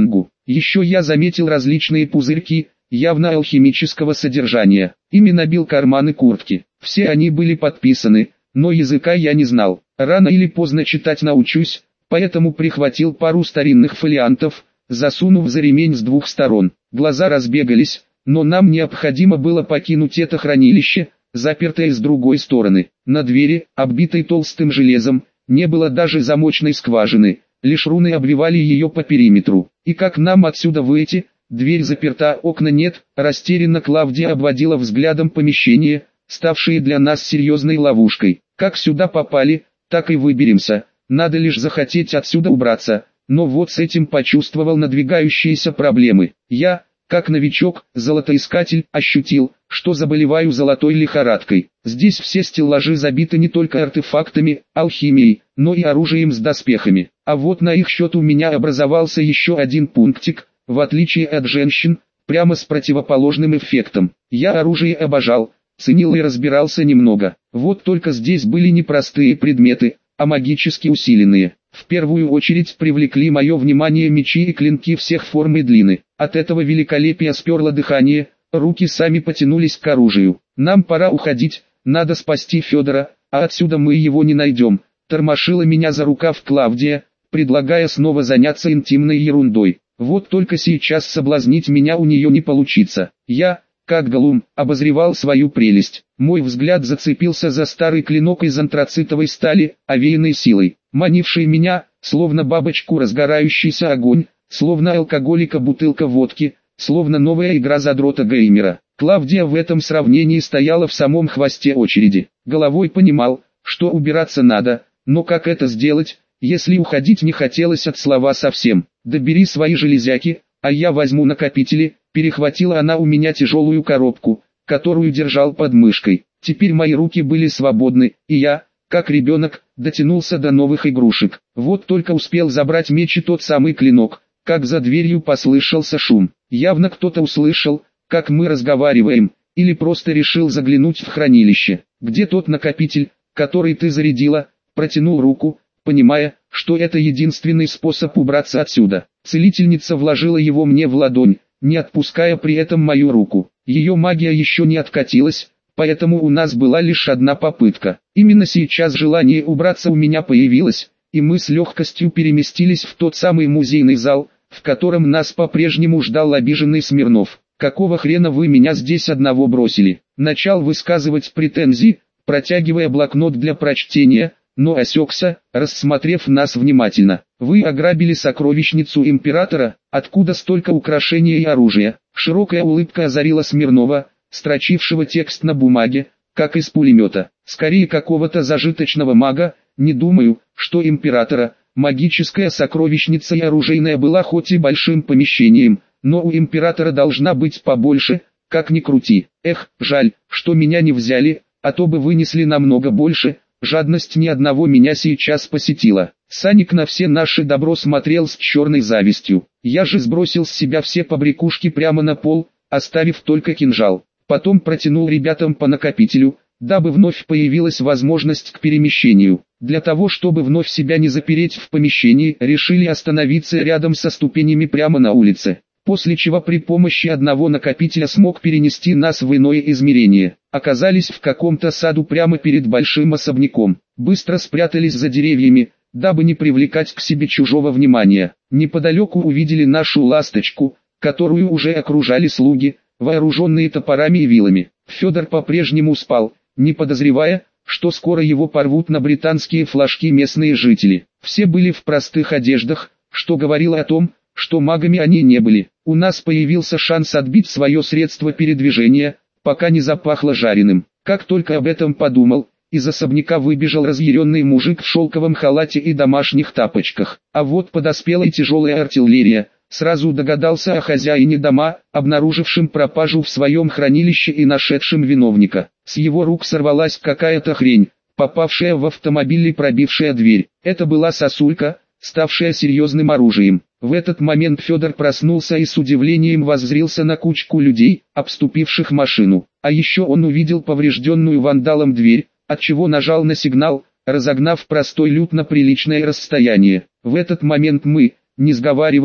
Еще я заметил различные пузырьки, явно алхимического содержания. Ими набил карманы куртки. Все они были подписаны, но языка я не знал. Рано или поздно читать научусь, поэтому прихватил пару старинных фолиантов, засунув за ремень с двух сторон. Глаза разбегались, но нам необходимо было покинуть это хранилище, запертое с другой стороны. На двери, оббитой толстым железом, не было даже замочной скважины, лишь руны обвивали ее по периметру. И как нам отсюда выйти? Дверь заперта, окна нет. Растерянно Клавдия обводила взглядом помещение, ставшее для нас серьезной ловушкой. Как сюда попали, так и выберемся. Надо лишь захотеть отсюда убраться. Но вот с этим почувствовал надвигающиеся проблемы. Я, как новичок, золотоискатель, ощутил, что заболеваю золотой лихорадкой. Здесь все стеллажи забиты не только артефактами, алхимией, но и оружием с доспехами. А вот на их счет у меня образовался еще один пунктик, в отличие от женщин, прямо с противоположным эффектом. Я оружие обожал, ценил и разбирался немного. Вот только здесь были не простые предметы, а магически усиленные. В первую очередь привлекли мое внимание мечи и клинки всех форм и длины. От этого великолепия сперло дыхание, руки сами потянулись к оружию. Нам пора уходить, надо спасти Федора, а отсюда мы его не найдем. Тормошила меня за рукав Клавдия, предлагая снова заняться интимной ерундой. Вот только сейчас соблазнить меня у нее не получится. Я, как Голум, обозревал свою прелесть. Мой взгляд зацепился за старый клинок из антрацитовой стали, овеянной силой, манивший меня, словно бабочку разгорающийся огонь, словно алкоголика бутылка водки, словно новая игра задрота-геймера. Клавдия в этом сравнении стояла в самом хвосте очереди. Головой понимал, что убираться надо, но как это сделать, если уходить не хотелось от слова совсем. «Да бери свои железяки, а я возьму накопители», перехватила она у меня тяжелую коробку, которую держал под мышкой. Теперь мои руки были свободны, и я, как ребенок, дотянулся до новых игрушек. Вот только успел забрать меч и тот самый клинок, как за дверью послышался шум. Явно кто-то услышал, как мы разговариваем, или просто решил заглянуть в хранилище. «Где тот накопитель, который ты зарядила?» Протянул руку, понимая, что это единственный способ убраться отсюда. Целительница вложила его мне в ладонь, не отпуская при этом мою руку. Ее магия еще не откатилась, поэтому у нас была лишь одна попытка. Именно сейчас желание убраться у меня появилось, и мы с легкостью переместились в тот самый музейный зал, в котором нас по-прежнему ждал обиженный Смирнов. «Какого хрена вы меня здесь одного бросили?» Начал высказывать претензии, протягивая блокнот для прочтения, но осекся, рассмотрев нас внимательно. «Вы ограбили сокровищницу императора? Откуда столько украшений и оружия?» Широкая улыбка озарила Смирнова, строчившего текст на бумаге, как из пулемета. «Скорее какого-то зажиточного мага, не думаю, что императора». Магическая сокровищница и оружейная была хоть и большим помещением, но у императора должна быть побольше, как ни крути. Эх, жаль, что меня не взяли, а то бы вынесли намного больше. Жадность ни одного меня сейчас посетила. Саник на все наше добро смотрел с черной завистью. Я же сбросил с себя все побрякушки прямо на пол, оставив только кинжал. Потом протянул ребятам по накопителю, дабы вновь появилась возможность к перемещению. Для того, чтобы вновь себя не запереть в помещении, решили остановиться рядом со ступенями прямо на улице. После чего при помощи одного накопителя смог перенести нас в иное измерение. Оказались в каком-то саду прямо перед большим особняком. Быстро спрятались за деревьями, дабы не привлекать к себе чужого внимания. Неподалеку увидели нашу ласточку, которую уже окружали слуги, вооруженные топорами и вилами. Федор по-прежнему спал, не подозревая, что скоро его порвут на британские флажки местные жители. Все были в простых одеждах, что говорило о том, что магами они не были. У нас появился шанс отбить свое средство передвижения, пока не запахло жареным. Как только об этом подумал, из особняка выбежал разъяренный мужик в шелковом халате и домашних тапочках. А вот подоспела и тяжелая артиллерия. Сразу догадался о хозяине дома, обнаружившем пропажу в своем хранилище и нашедшем виновника. С его рук сорвалась какая-то хрень, попавшая в автомобиль и пробившая дверь. Это была сосулька, ставшая серьезным оружием. В этот момент Федор проснулся и с удивлением воззрился на кучку людей, обступивших машину. А еще он увидел поврежденную вандалом дверь, отчего нажал на сигнал, разогнав простой люд на приличное расстояние. В этот момент мы, не сговариваясь,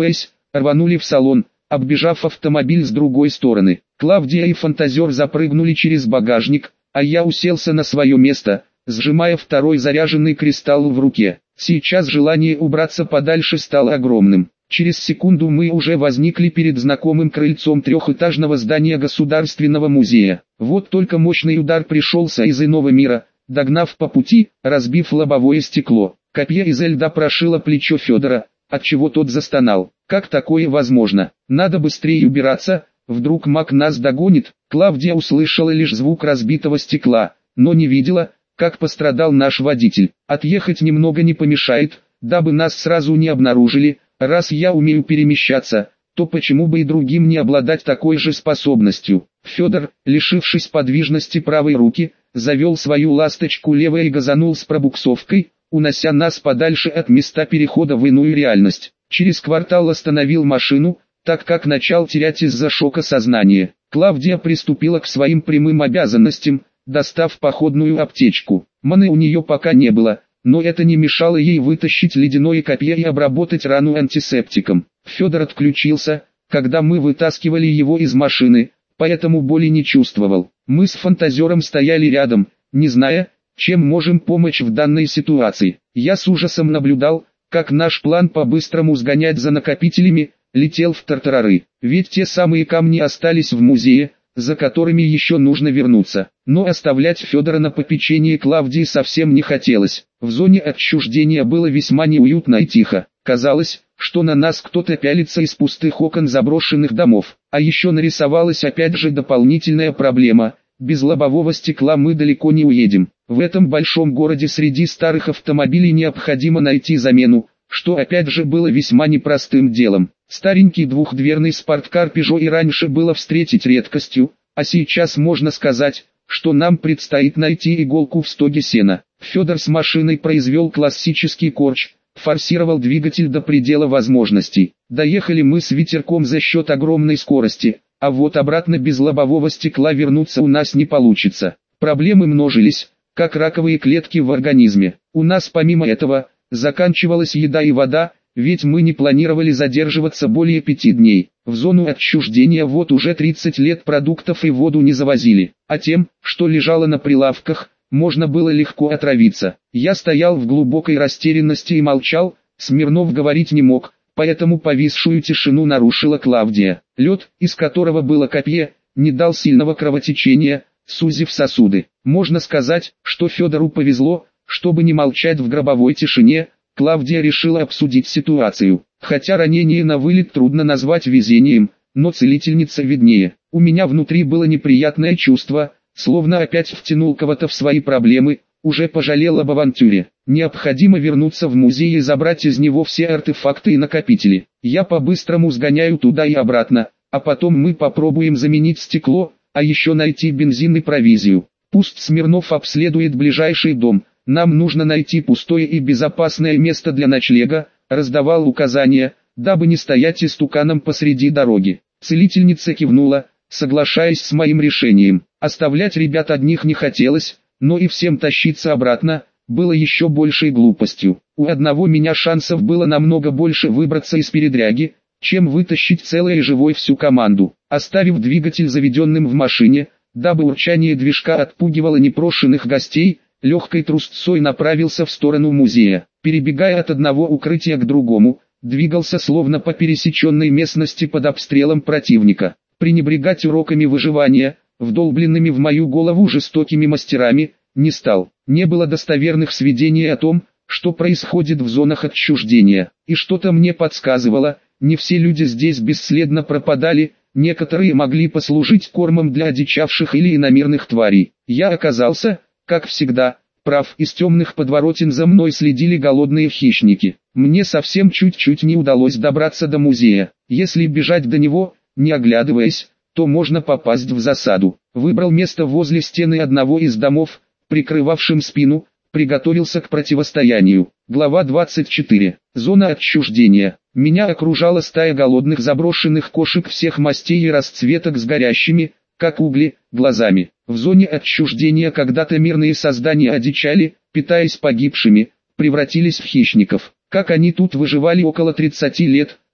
рванули в салон, оббежав автомобиль с другой стороны. Клавдия и фантазер запрыгнули через багажник, а я уселся на свое место, сжимая второй заряженный кристалл в руке. Сейчас желание убраться подальше стало огромным. Через секунду мы уже возникли перед знакомым крыльцом трехэтажного здания Государственного музея. Вот только мощный удар пришелся из иного мира, догнав по пути, разбив лобовое стекло. Копье из льда прошило плечо Федора, отчего тот застонал. Как такое возможно? Надо быстрее убираться, вдруг маг нас догонит. Клавдия услышала лишь звук разбитого стекла, но не видела, как пострадал наш водитель. Отъехать немного не помешает, дабы нас сразу не обнаружили. Раз я умею перемещаться, то почему бы и другим не обладать такой же способностью? Федор, лишившись подвижности правой руки, завел свою ласточку левой и газанул с пробуксовкой, унося нас подальше от места перехода в иную реальность. Через квартал остановил машину, так как начал терять из-за шока сознание. Клавдия приступила к своим прямым обязанностям, достав походную аптечку. Маны у нее пока не было, но это не мешало ей вытащить ледяное копье и обработать рану антисептиком. Федор отключился, когда мы вытаскивали его из машины, поэтому боли не чувствовал. Мы с фантазером стояли рядом, не зная, чем можем помочь в данной ситуации. Я с ужасом наблюдал, как наш план по-быстрому сгонять за накопителями летел в тартарары. Ведь те самые камни остались в музее, за которыми еще нужно вернуться. Но оставлять Федора на попечении Клавдии совсем не хотелось. В зоне отчуждения было весьма неуютно и тихо. Казалось, что на нас кто-то пялится из пустых окон заброшенных домов. А еще нарисовалась опять же дополнительная проблема. Без лобового стекла мы далеко не уедем. В этом большом городе среди старых автомобилей необходимо найти замену, что опять же было весьма непростым делом. Старенький двухдверный спорткар Peugeot и раньше было встретить редкостью, а сейчас можно сказать, что нам предстоит найти иголку в стоге сена. Федор с машиной произвел классический корч, форсировал двигатель до предела возможностей. Доехали мы с ветерком за счет огромной скорости, а вот обратно без лобового стекла вернуться у нас не получится. Проблемы множились, как раковые клетки в организме. У нас помимо этого, заканчивалась еда и вода, ведь мы не планировали задерживаться более 5 дней. В зону отчуждения вот уже 30 лет продуктов и воду не завозили, а тем, что лежало на прилавках, можно было легко отравиться. Я стоял в глубокой растерянности и молчал, Смирнов говорить не мог, поэтому повисшую тишину нарушила Клавдия. Лед, из которого было копье, не дал сильного кровотечения, сузив сосуды. Можно сказать, что Федору повезло, чтобы не молчать в гробовой тишине. Клавдия решила обсудить ситуацию. Хотя ранение на вылет трудно назвать везением, но целительница виднее. У меня внутри было неприятное чувство, словно опять втянул кого-то в свои проблемы, уже пожалел об авантюре. Необходимо вернуться в музей и забрать из него все артефакты и накопители. Я по-быстрому сгоняю туда и обратно, а потом мы попробуем заменить стекло, а еще найти бензин и провизию. Пусть Смирнов обследует ближайший дом. Нам нужно найти пустое и безопасное место для ночлега, раздавал указания, дабы не стоять истуканом посреди дороги. Целительница кивнула, соглашаясь с моим решением. Оставлять ребят одних не хотелось, но и всем тащиться обратно было еще большей глупостью. У одного меня шансов было намного больше выбраться из передряги, чем вытащить целой и живой всю команду. Оставив двигатель заведенным в машине, дабы урчание движка отпугивало непрошенных гостей, легкой трусцой направился в сторону музея. Перебегая от одного укрытия к другому, двигался словно по пересеченной местности под обстрелом противника. Пренебрегать уроками выживания, вдолбленными в мою голову жестокими мастерами, не стал. Не было достоверных сведений о том, что происходит в зонах отчуждения. И что-то мне подсказывало, не все люди здесь бесследно пропадали, некоторые могли послужить кормом для одичавших или иномирных тварей. Я оказался, как всегда, прав, из темных подворотен за мной следили голодные хищники. Мне совсем чуть-чуть не удалось добраться до музея. Если бежать до него, не оглядываясь, то можно попасть в засаду. Выбрал место возле стены одного из домов, прикрывавшим спину, приготовился к противостоянию. Глава 24. Зона отчуждения. Меня окружала стая голодных заброшенных кошек всех мастей и расцветок с горящими, как угли, глазами. В зоне отчуждения когда-то мирные создания одичали, питаясь погибшими, превратились в хищников. Как они тут выживали около 30 лет,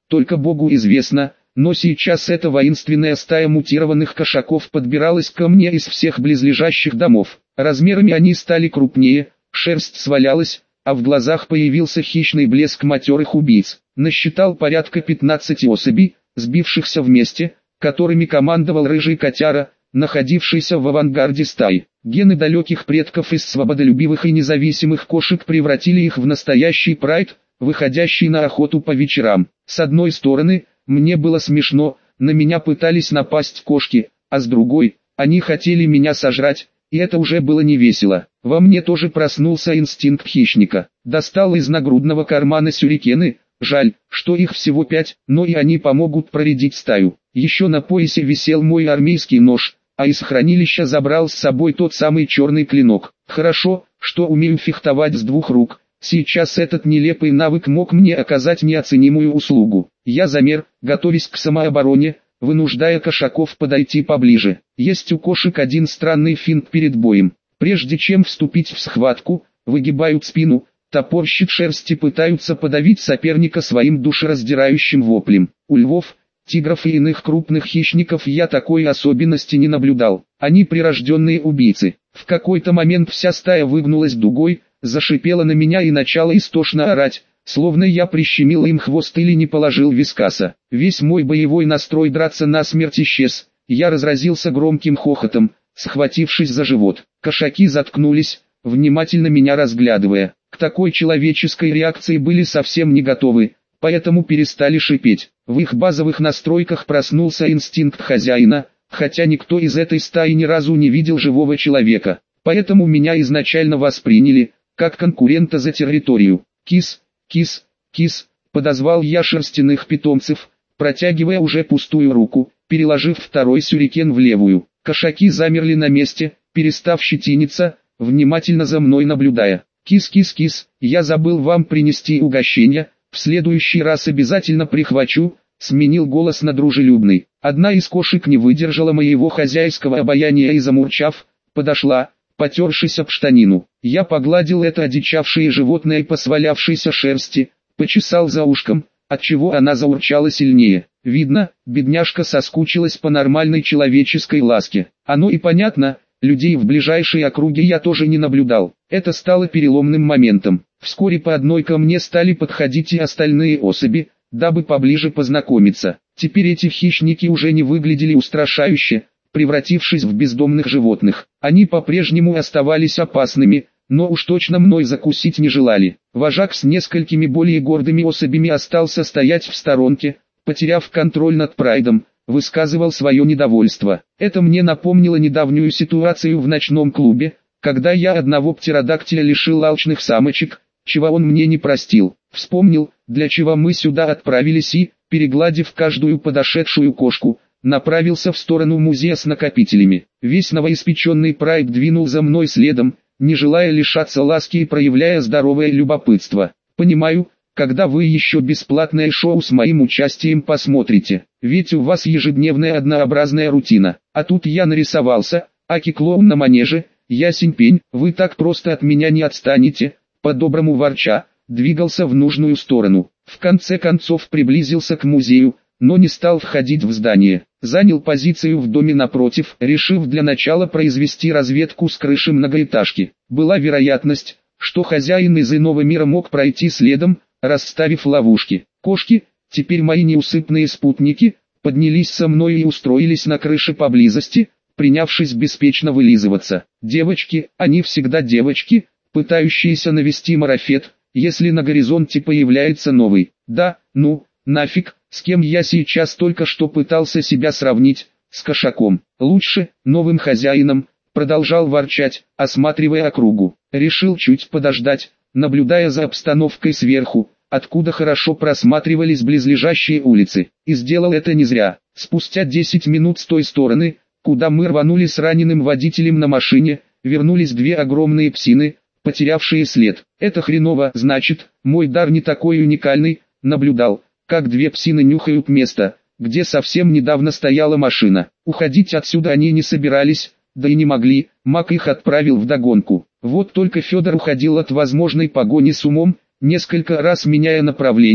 только Богу известно, но сейчас эта воинственная стая мутированных кошаков подбиралась ко мне из всех близлежащих домов. Размерами они стали крупнее, шерсть свалялась, а в глазах появился хищный блеск матерых убийц. Насчитал порядка 15 особей, сбившихся вместе, которыми командовал рыжий котяра, находившийся в авангарде стаи. Гены далеких предков из свободолюбивых и независимых кошек превратили их в настоящий прайд, выходящий на охоту по вечерам. С одной стороны, мне было смешно, на меня пытались напасть кошки, а с другой, они хотели меня сожрать, и это уже было не весело. Во мне тоже проснулся инстинкт хищника. Достал из нагрудного кармана сюрикены, жаль, что их всего 5, но и они помогут проредить стаю. Еще на поясе висел мой армейский нож, а из хранилища забрал с собой тот самый черный клинок. Хорошо, что умею фехтовать с 2 рук. Сейчас этот нелепый навык мог мне оказать неоценимую услугу. Я замер, готовясь к самообороне, вынуждая кошаков подойти поближе. Есть у кошек один странный финт перед боем. Прежде чем вступить в схватку, выгибают спину, топорщат шерсть и пытаются подавить соперника своим душераздирающим воплем. У львов, тигров и иных крупных хищников я такой особенности не наблюдал. Они прирожденные убийцы. В какой-то момент вся стая выгнулась дугой, зашипела на меня и начала истошно орать, словно я прищемил им хвост или не положил вискаса. Весь мой боевой настрой драться насмерть исчез. Я разразился громким хохотом, схватившись за живот. Кошаки заткнулись, внимательно меня разглядывая. К такой человеческой реакции были совсем не готовы, поэтому перестали шипеть. В их базовых настройках проснулся инстинкт хозяина, хотя никто из этой стаи ни разу не видел живого человека. Поэтому меня изначально восприняли как конкурента за территорию. «Кис, кис, кис», подозвал я шерстяных питомцев, протягивая уже пустую руку, переложив второй сюрикен в левую. Кошаки замерли на месте, перестав щетиниться, внимательно за мной наблюдая. «Кис-кис-кис, я забыл вам принести угощение, в следующий раз обязательно прихвачу», сменил голос на дружелюбный. Одна из кошек не выдержала моего хозяйского обаяния и замурчав, подошла, потершись об штанину. Я погладил это одичавшее животное по свалявшейся шерсти, почесал за ушком, отчего она заурчала сильнее. Видно, бедняжка соскучилась по нормальной человеческой ласке. Оно и понятно, людей в ближайшей округе я тоже не наблюдал. Это стало переломным моментом. Вскоре по одной ко мне стали подходить и остальные особи, дабы поближе познакомиться. Теперь эти хищники уже не выглядели устрашающе, превратившись в бездомных животных. Они по-прежнему оставались опасными, но уж точно мной закусить не желали. Вожак с несколькими более гордыми особями остался стоять в сторонке, потеряв контроль над прайдом, высказывал свое недовольство. Это мне напомнило недавнюю ситуацию в ночном клубе, когда я одного птеродактиля лишил алчных самочек, чего он мне не простил. Вспомнил, для чего мы сюда отправились и, перегладив каждую подошедшую кошку, направился в сторону музея с накопителями. Весь новоиспеченный прайд двинул за мной следом, не желая лишаться ласки и проявляя здоровое любопытство. Понимаю, когда вы еще бесплатное шоу с моим участием посмотрите, ведь у вас ежедневная однообразная рутина. А тут я нарисовался, аки-клоун на манеже, ясень пень, вы так просто от меня не отстанете, по-доброму ворча, двигался в нужную сторону. В конце концов приблизился к музею, но не стал входить в здание. Занял позицию в доме напротив, решив для начала произвести разведку с крыши многоэтажки. Была вероятность, что хозяин из иного мира мог пройти следом, расставив ловушки. Кошки, теперь мои неусыпные спутники, поднялись со мной и устроились на крыше поблизости, принявшись беспечно вылизываться. Девочки, они всегда девочки, пытающиеся навести марафет, если на горизонте появляется новый. Да, ну, нафиг, с кем я сейчас только что пытался себя сравнить, с кошаком. Лучше, новым хозяином, продолжал ворчать, осматривая округу. Решил чуть подождать, наблюдая за обстановкой сверху, откуда хорошо просматривались близлежащие улицы. И сделал это не зря. Спустя 10 минут с той стороны, куда мы рванули с раненым водителем на машине, вернулись 2 огромные псины, потерявшие след. Это хреново, значит, мой дар не такой уникальный, наблюдал, как 2 псины нюхают место, где совсем недавно стояла машина. Уходить отсюда они не собирались, да и не могли, Мак их отправил вдогонку. Вот только Федор уходил от возможной погони с умом, несколько раз меняя направление,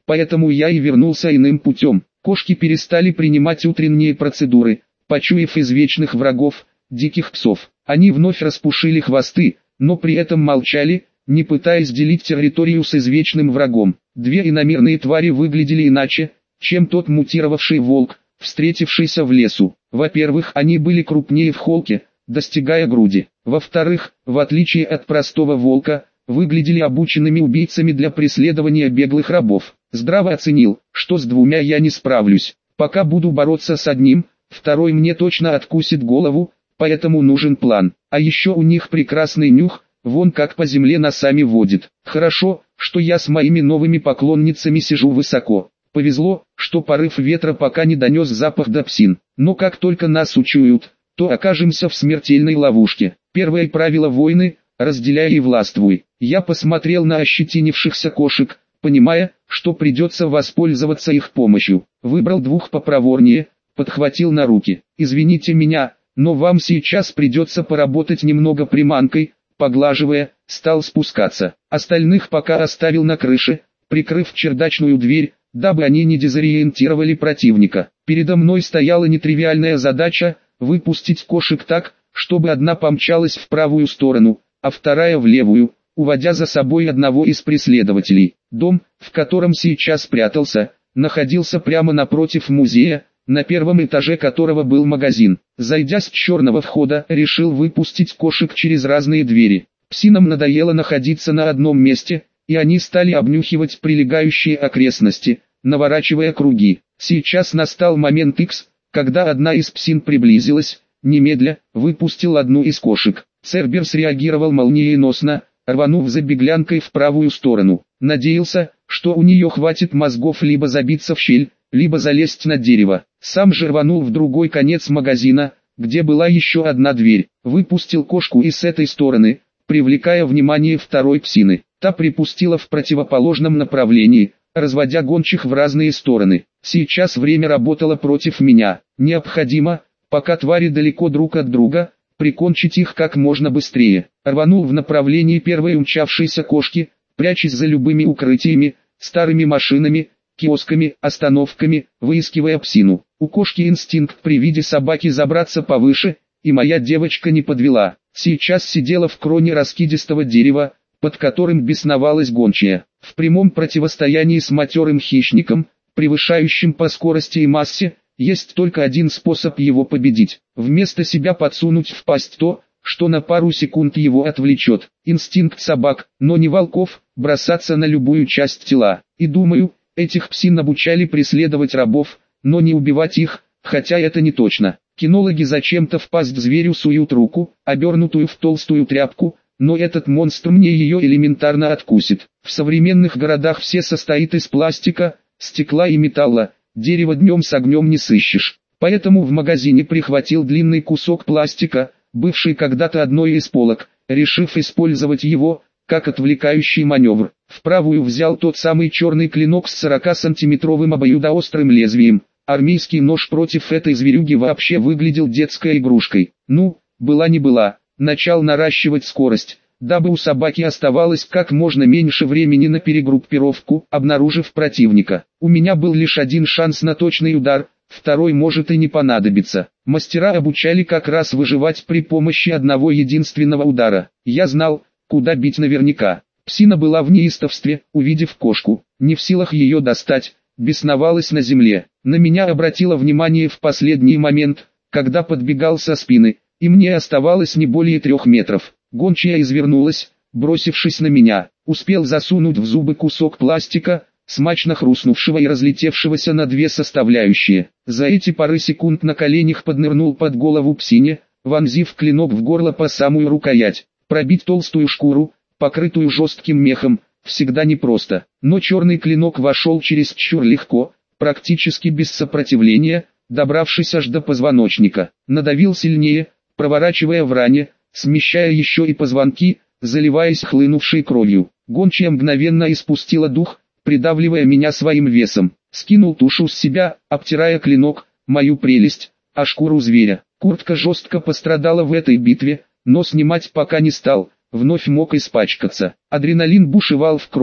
поэтому я и вернулся иным путем. Кошки перестали принимать утренние процедуры, почуяв извечных врагов, диких псов. Они вновь распушили хвосты, но при этом молчали, не пытаясь делить территорию с извечным врагом. Две иномирные твари выглядели иначе, чем тот мутировавший волк, встретившийся в лесу. Во-первых, они были крупнее в холке, достигая груди. Во-вторых, в отличие от простого волка, выглядели обученными убийцами для преследования беглых рабов. Здраво оценил, что с двумя я не справлюсь. Пока буду бороться с одним, второй мне точно откусит голову, поэтому нужен план. А еще у них прекрасный нюх, вон как по земле носами водит. Хорошо, что я с моими новыми поклонницами сижу высоко. Повезло, что порыв ветра пока не донес запах до псин. Но как только нас учуют, то окажемся в смертельной ловушке. Первое правило войны – разделяй и властвуй. Я посмотрел на ощетинившихся кошек, понимая, что придется воспользоваться их помощью. Выбрал двух попроворнее, подхватил на руки. Извините меня, но вам сейчас придется поработать немного приманкой, поглаживая, стал спускаться. Остальных пока оставил на крыше, прикрыв чердачную дверь, дабы они не дезориентировали противника. Передо мной стояла нетривиальная задача – выпустить кошек так, чтобы одна помчалась в правую сторону, а вторая в левую, уводя за собой одного из преследователей. Дом, в котором сейчас прятался, находился прямо напротив музея, на первом этаже которого был магазин. Зайдя с черного входа, решил выпустить кошек через разные двери. Псинам надоело находиться на одном месте, и они стали обнюхивать прилегающие окрестности, наворачивая круги. Сейчас настал момент X, когда одна из псин приблизилась, немедля, выпустил одну из кошек. Цербер среагировал молниеносно, рванув за беглянкой в правую сторону. Надеялся, что у нее хватит мозгов либо забиться в щель, либо залезть на дерево. Сам же рванул в другой конец магазина, где была еще одна дверь. Выпустил кошку и с этой стороны, привлекая внимание второй псины. Та припустила в противоположном направлении, разводя гончих в разные стороны. Сейчас время работало против меня. Необходимо, пока твари далеко друг от друга, прикончить их как можно быстрее. Рванул в направлении первой умчавшейся кошки, прячась за любыми укрытиями, старыми машинами, киосками, остановками, выискивая псину. У кошки инстинкт при виде собаки забраться повыше, и моя девочка не подвела. Сейчас сидела в кроне раскидистого дерева, под которым бесновалась гончая. В прямом противостоянии с матерым хищником, превышающим по скорости и массе, есть только один способ его победить. Вместо себя подсунуть в пасть то, что на пару секунд его отвлечет. Инстинкт собак, но не волков, бросаться на любую часть тела. И думаю, этих псин обучали преследовать рабов, но не убивать их, хотя это не точно. Кинологи зачем-то в пасть зверю суют руку, обернутую в толстую тряпку, но этот монстр мне ее элементарно откусит. В современных городах все состоит из пластика, стекла и металла, дерево днем с огнем не сыщешь. Поэтому в магазине прихватил длинный кусок пластика, бывший когда-то одной из полок, решив использовать его, как отвлекающий маневр. В правую взял тот самый черный клинок с 40-сантиметровым обоюдоострым лезвием. Армейский нож против этой зверюги вообще выглядел детской игрушкой. Ну, была не была. Начал наращивать скорость, дабы у собаки оставалось как можно меньше времени на перегруппировку, обнаружив противника. У меня был лишь один шанс на точный удар, второй может и не понадобиться. Мастера обучали как раз выживать при помощи одного единственного удара. Я знал, куда бить наверняка. Псина была в неистовстве, увидев кошку, не в силах ее достать, бесновалась на земле. На меня обратила внимание в последний момент, когда подбегал со спины, и мне оставалось не более 3 метров. Гончая извернулась, бросившись на меня. Успел засунуть в зубы кусок пластика, смачно хрустнувшего и разлетевшегося на две составляющие. За эти пары секунд на коленях поднырнул под голову псине, вонзив клинок в горло по самую рукоять. Пробить толстую шкуру, покрытую жестким мехом, всегда непросто. Но черный клинок вошел чересчур легко, практически без сопротивления, добравшись аж до позвоночника. Надавил сильнее, проворачивая в ране, смещая еще и позвонки, заливаясь хлынувшей кровью. Гончая мгновенно испустила дух, придавливая меня своим весом. Скинул тушу с себя, обтирая клинок, мою прелесть, а шкуру зверя. Куртка жестко пострадала в этой битве, но снимать пока не стал, вновь мог испачкаться. Адреналин бушевал в крови,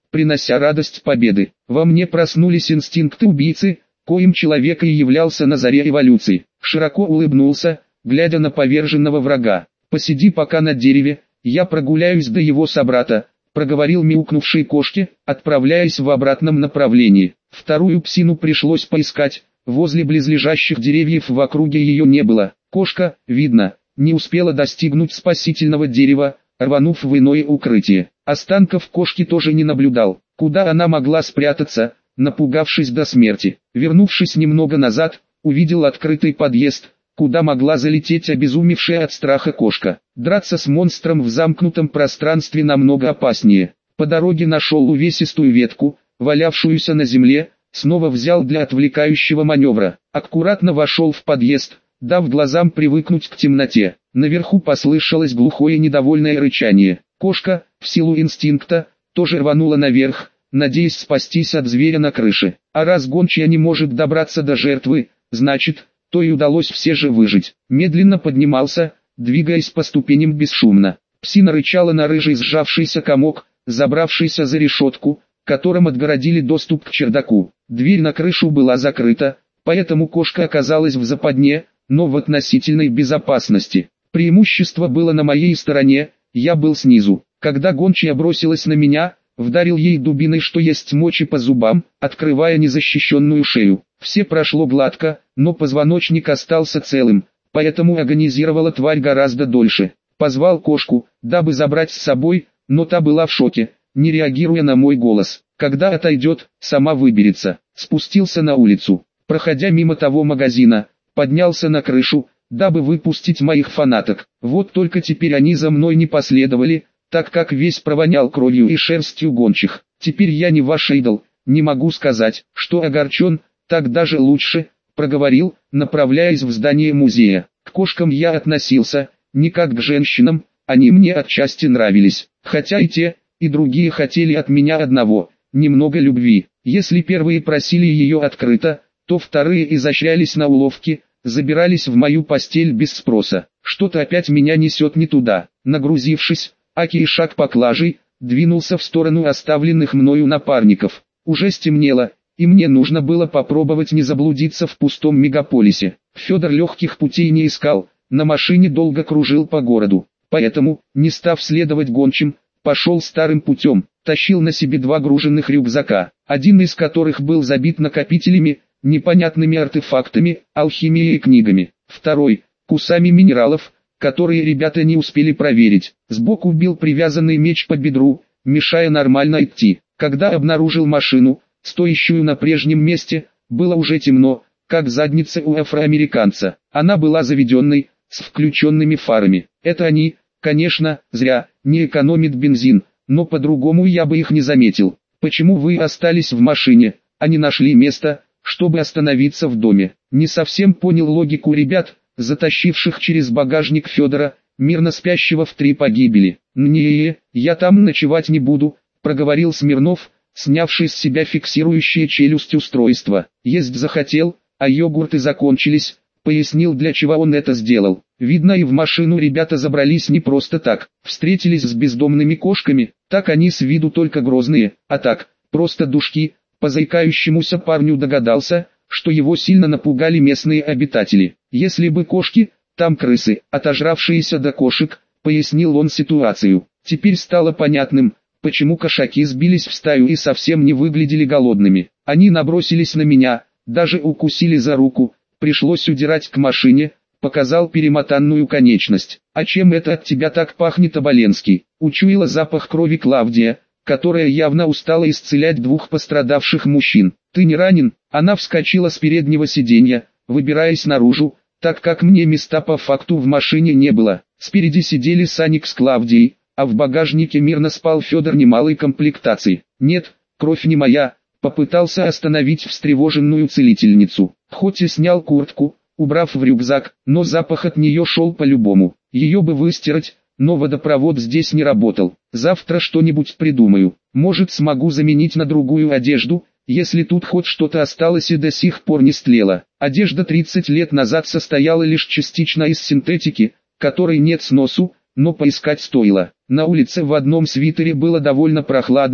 принося радость победы. Во мне проснулись инстинкты убийцы, коим человек и являлся на заре эволюции. Широко улыбнулся, глядя на поверженного врага. «Посиди пока на дереве, я прогуляюсь до его собрата», проговорил мяукнувшей кошке, отправляясь в обратном направлении. Вторую псину пришлось поискать, возле близлежащих деревьев в округе ее не было. Кошка, видно, не успела достигнуть спасительного дерева, рванув в иное укрытие. Останков кошки тоже не наблюдал. Куда она могла спрятаться, напугавшись до смерти? Вернувшись немного назад, увидел открытый подъезд, куда могла залететь обезумевшая от страха кошка. Драться с монстром в замкнутом пространстве намного опаснее. По дороге нашел увесистую ветку, валявшуюся на земле, снова взял для отвлекающего маневра. Аккуратно вошел в подъезд, дав глазам привыкнуть к темноте. Наверху послышалось глухое недовольное рычание. Кошка, в силу инстинкта, тоже рванула наверх, надеясь спастись от зверя на крыше. А раз гончая не может добраться до жертвы, значит, то и удалось все же выжить. Медленно поднимался, двигаясь по ступеням бесшумно. Псина рычала на рыжий сжавшийся комок, забравшийся за решетку, которым отгородили доступ к чердаку. Дверь на крышу была закрыта, поэтому кошка оказалась в западне, но в относительной безопасности. Преимущество было на моей стороне, я был снизу. Когда гончая бросилась на меня, вдарил ей дубиной что есть мочи по зубам, открывая незащищенную шею. Все прошло гладко, но позвоночник остался целым, поэтому агонизировала тварь гораздо дольше. Позвал кошку, дабы забрать с собой, но та была в шоке, не реагируя на мой голос. Когда отойдет, сама выберется. Спустился на улицу. Проходя мимо того магазина, поднялся на крышу, дабы выпустить моих фанаток. Вот только теперь они за мной не последовали, так как весь провонял кровью и шерстью гончих. Теперь я не ваш идол, не могу сказать, что огорчен, так даже лучше, проговорил, направляясь в здание музея. К кошкам я относился, не как к женщинам, они мне отчасти нравились, хотя и те, и другие хотели от меня одного, немного любви. Если первые просили ее открыто, то вторые изощрялись на уловки, забирались в мою постель без спроса. Что-то опять меня несет не туда. Нагрузившись, Аки и шаг поклажей, двинулся в сторону оставленных мною напарников. Уже стемнело, и мне нужно было попробовать не заблудиться в пустом мегаполисе. Федор легких путей не искал, на машине долго кружил по городу. Поэтому, не став следовать гончим, пошел старым путем, тащил на себе 2 груженных рюкзака, один из которых был забит накопителями, непонятными артефактами, алхимией и книгами. Второй – кусами минералов, которые ребята не успели проверить. Сбоку бил привязанный меч по бедру, мешая нормально идти. Когда обнаружил машину, стоящую на прежнем месте, было уже темно, как задница у афроамериканца. Она была заведенной, с включенными фарами. Это они, конечно, зря, не экономит бензин, но по-другому я бы их не заметил. Почему вы остались в машине, а не нашли место, чтобы остановиться в доме? Не совсем понял логику ребят, затащивших через багажник Федора, мирно спящего в 3 погибели. «Не, я там ночевать не буду», — проговорил Смирнов, снявший с себя фиксирующее челюсть устройство. «Есть захотел, а йогурты закончились», — пояснил, для чего он это сделал. Видно, и в машину ребята забрались не просто так. Встретились с бездомными кошками, так они с виду только грозные, а так, просто душки. По заикающемуся парню догадался, что его сильно напугали местные обитатели. Если бы кошки, там крысы, отожравшиеся до кошек, пояснил он ситуацию. Теперь стало понятным, почему кошаки сбились в стаю и совсем не выглядели голодными. Они набросились на меня, даже укусили за руку, пришлось удирать к машине, показал перемотанную конечность. «А чем это от тебя так пахнет, Оболенский?» Учуяла запах крови Клавдия, которая явно устала исцелять 2 пострадавших мужчин. «Ты не ранен?» Она вскочила с переднего сиденья, выбираясь наружу, так как мне места по факту в машине не было. Спереди сидели Саник с Клавдией, а в багажнике мирно спал Федор немалой комплектации. «Нет, кровь не моя», попытался остановить встревоженную целительницу. Хоть и снял куртку, убрав в рюкзак, но запах от нее шел по-любому. Ее бы выстирать, но водопровод здесь не работал. Завтра что-нибудь придумаю. Может, смогу заменить на другую одежду, если тут хоть что-то осталось и до сих пор не стлело. Одежда 30 лет назад состояла лишь частично из синтетики, которой нет сносу, но поискать стоило. На улице в одном свитере было довольно прохладно,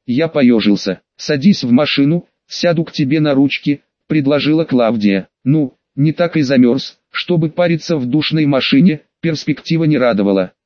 Я поежился. «Садись в машину, сяду к тебе на ручки», — предложила Клавдия. «Ну, не так и замерз, чтобы париться в душной машине», перспектива не радовала.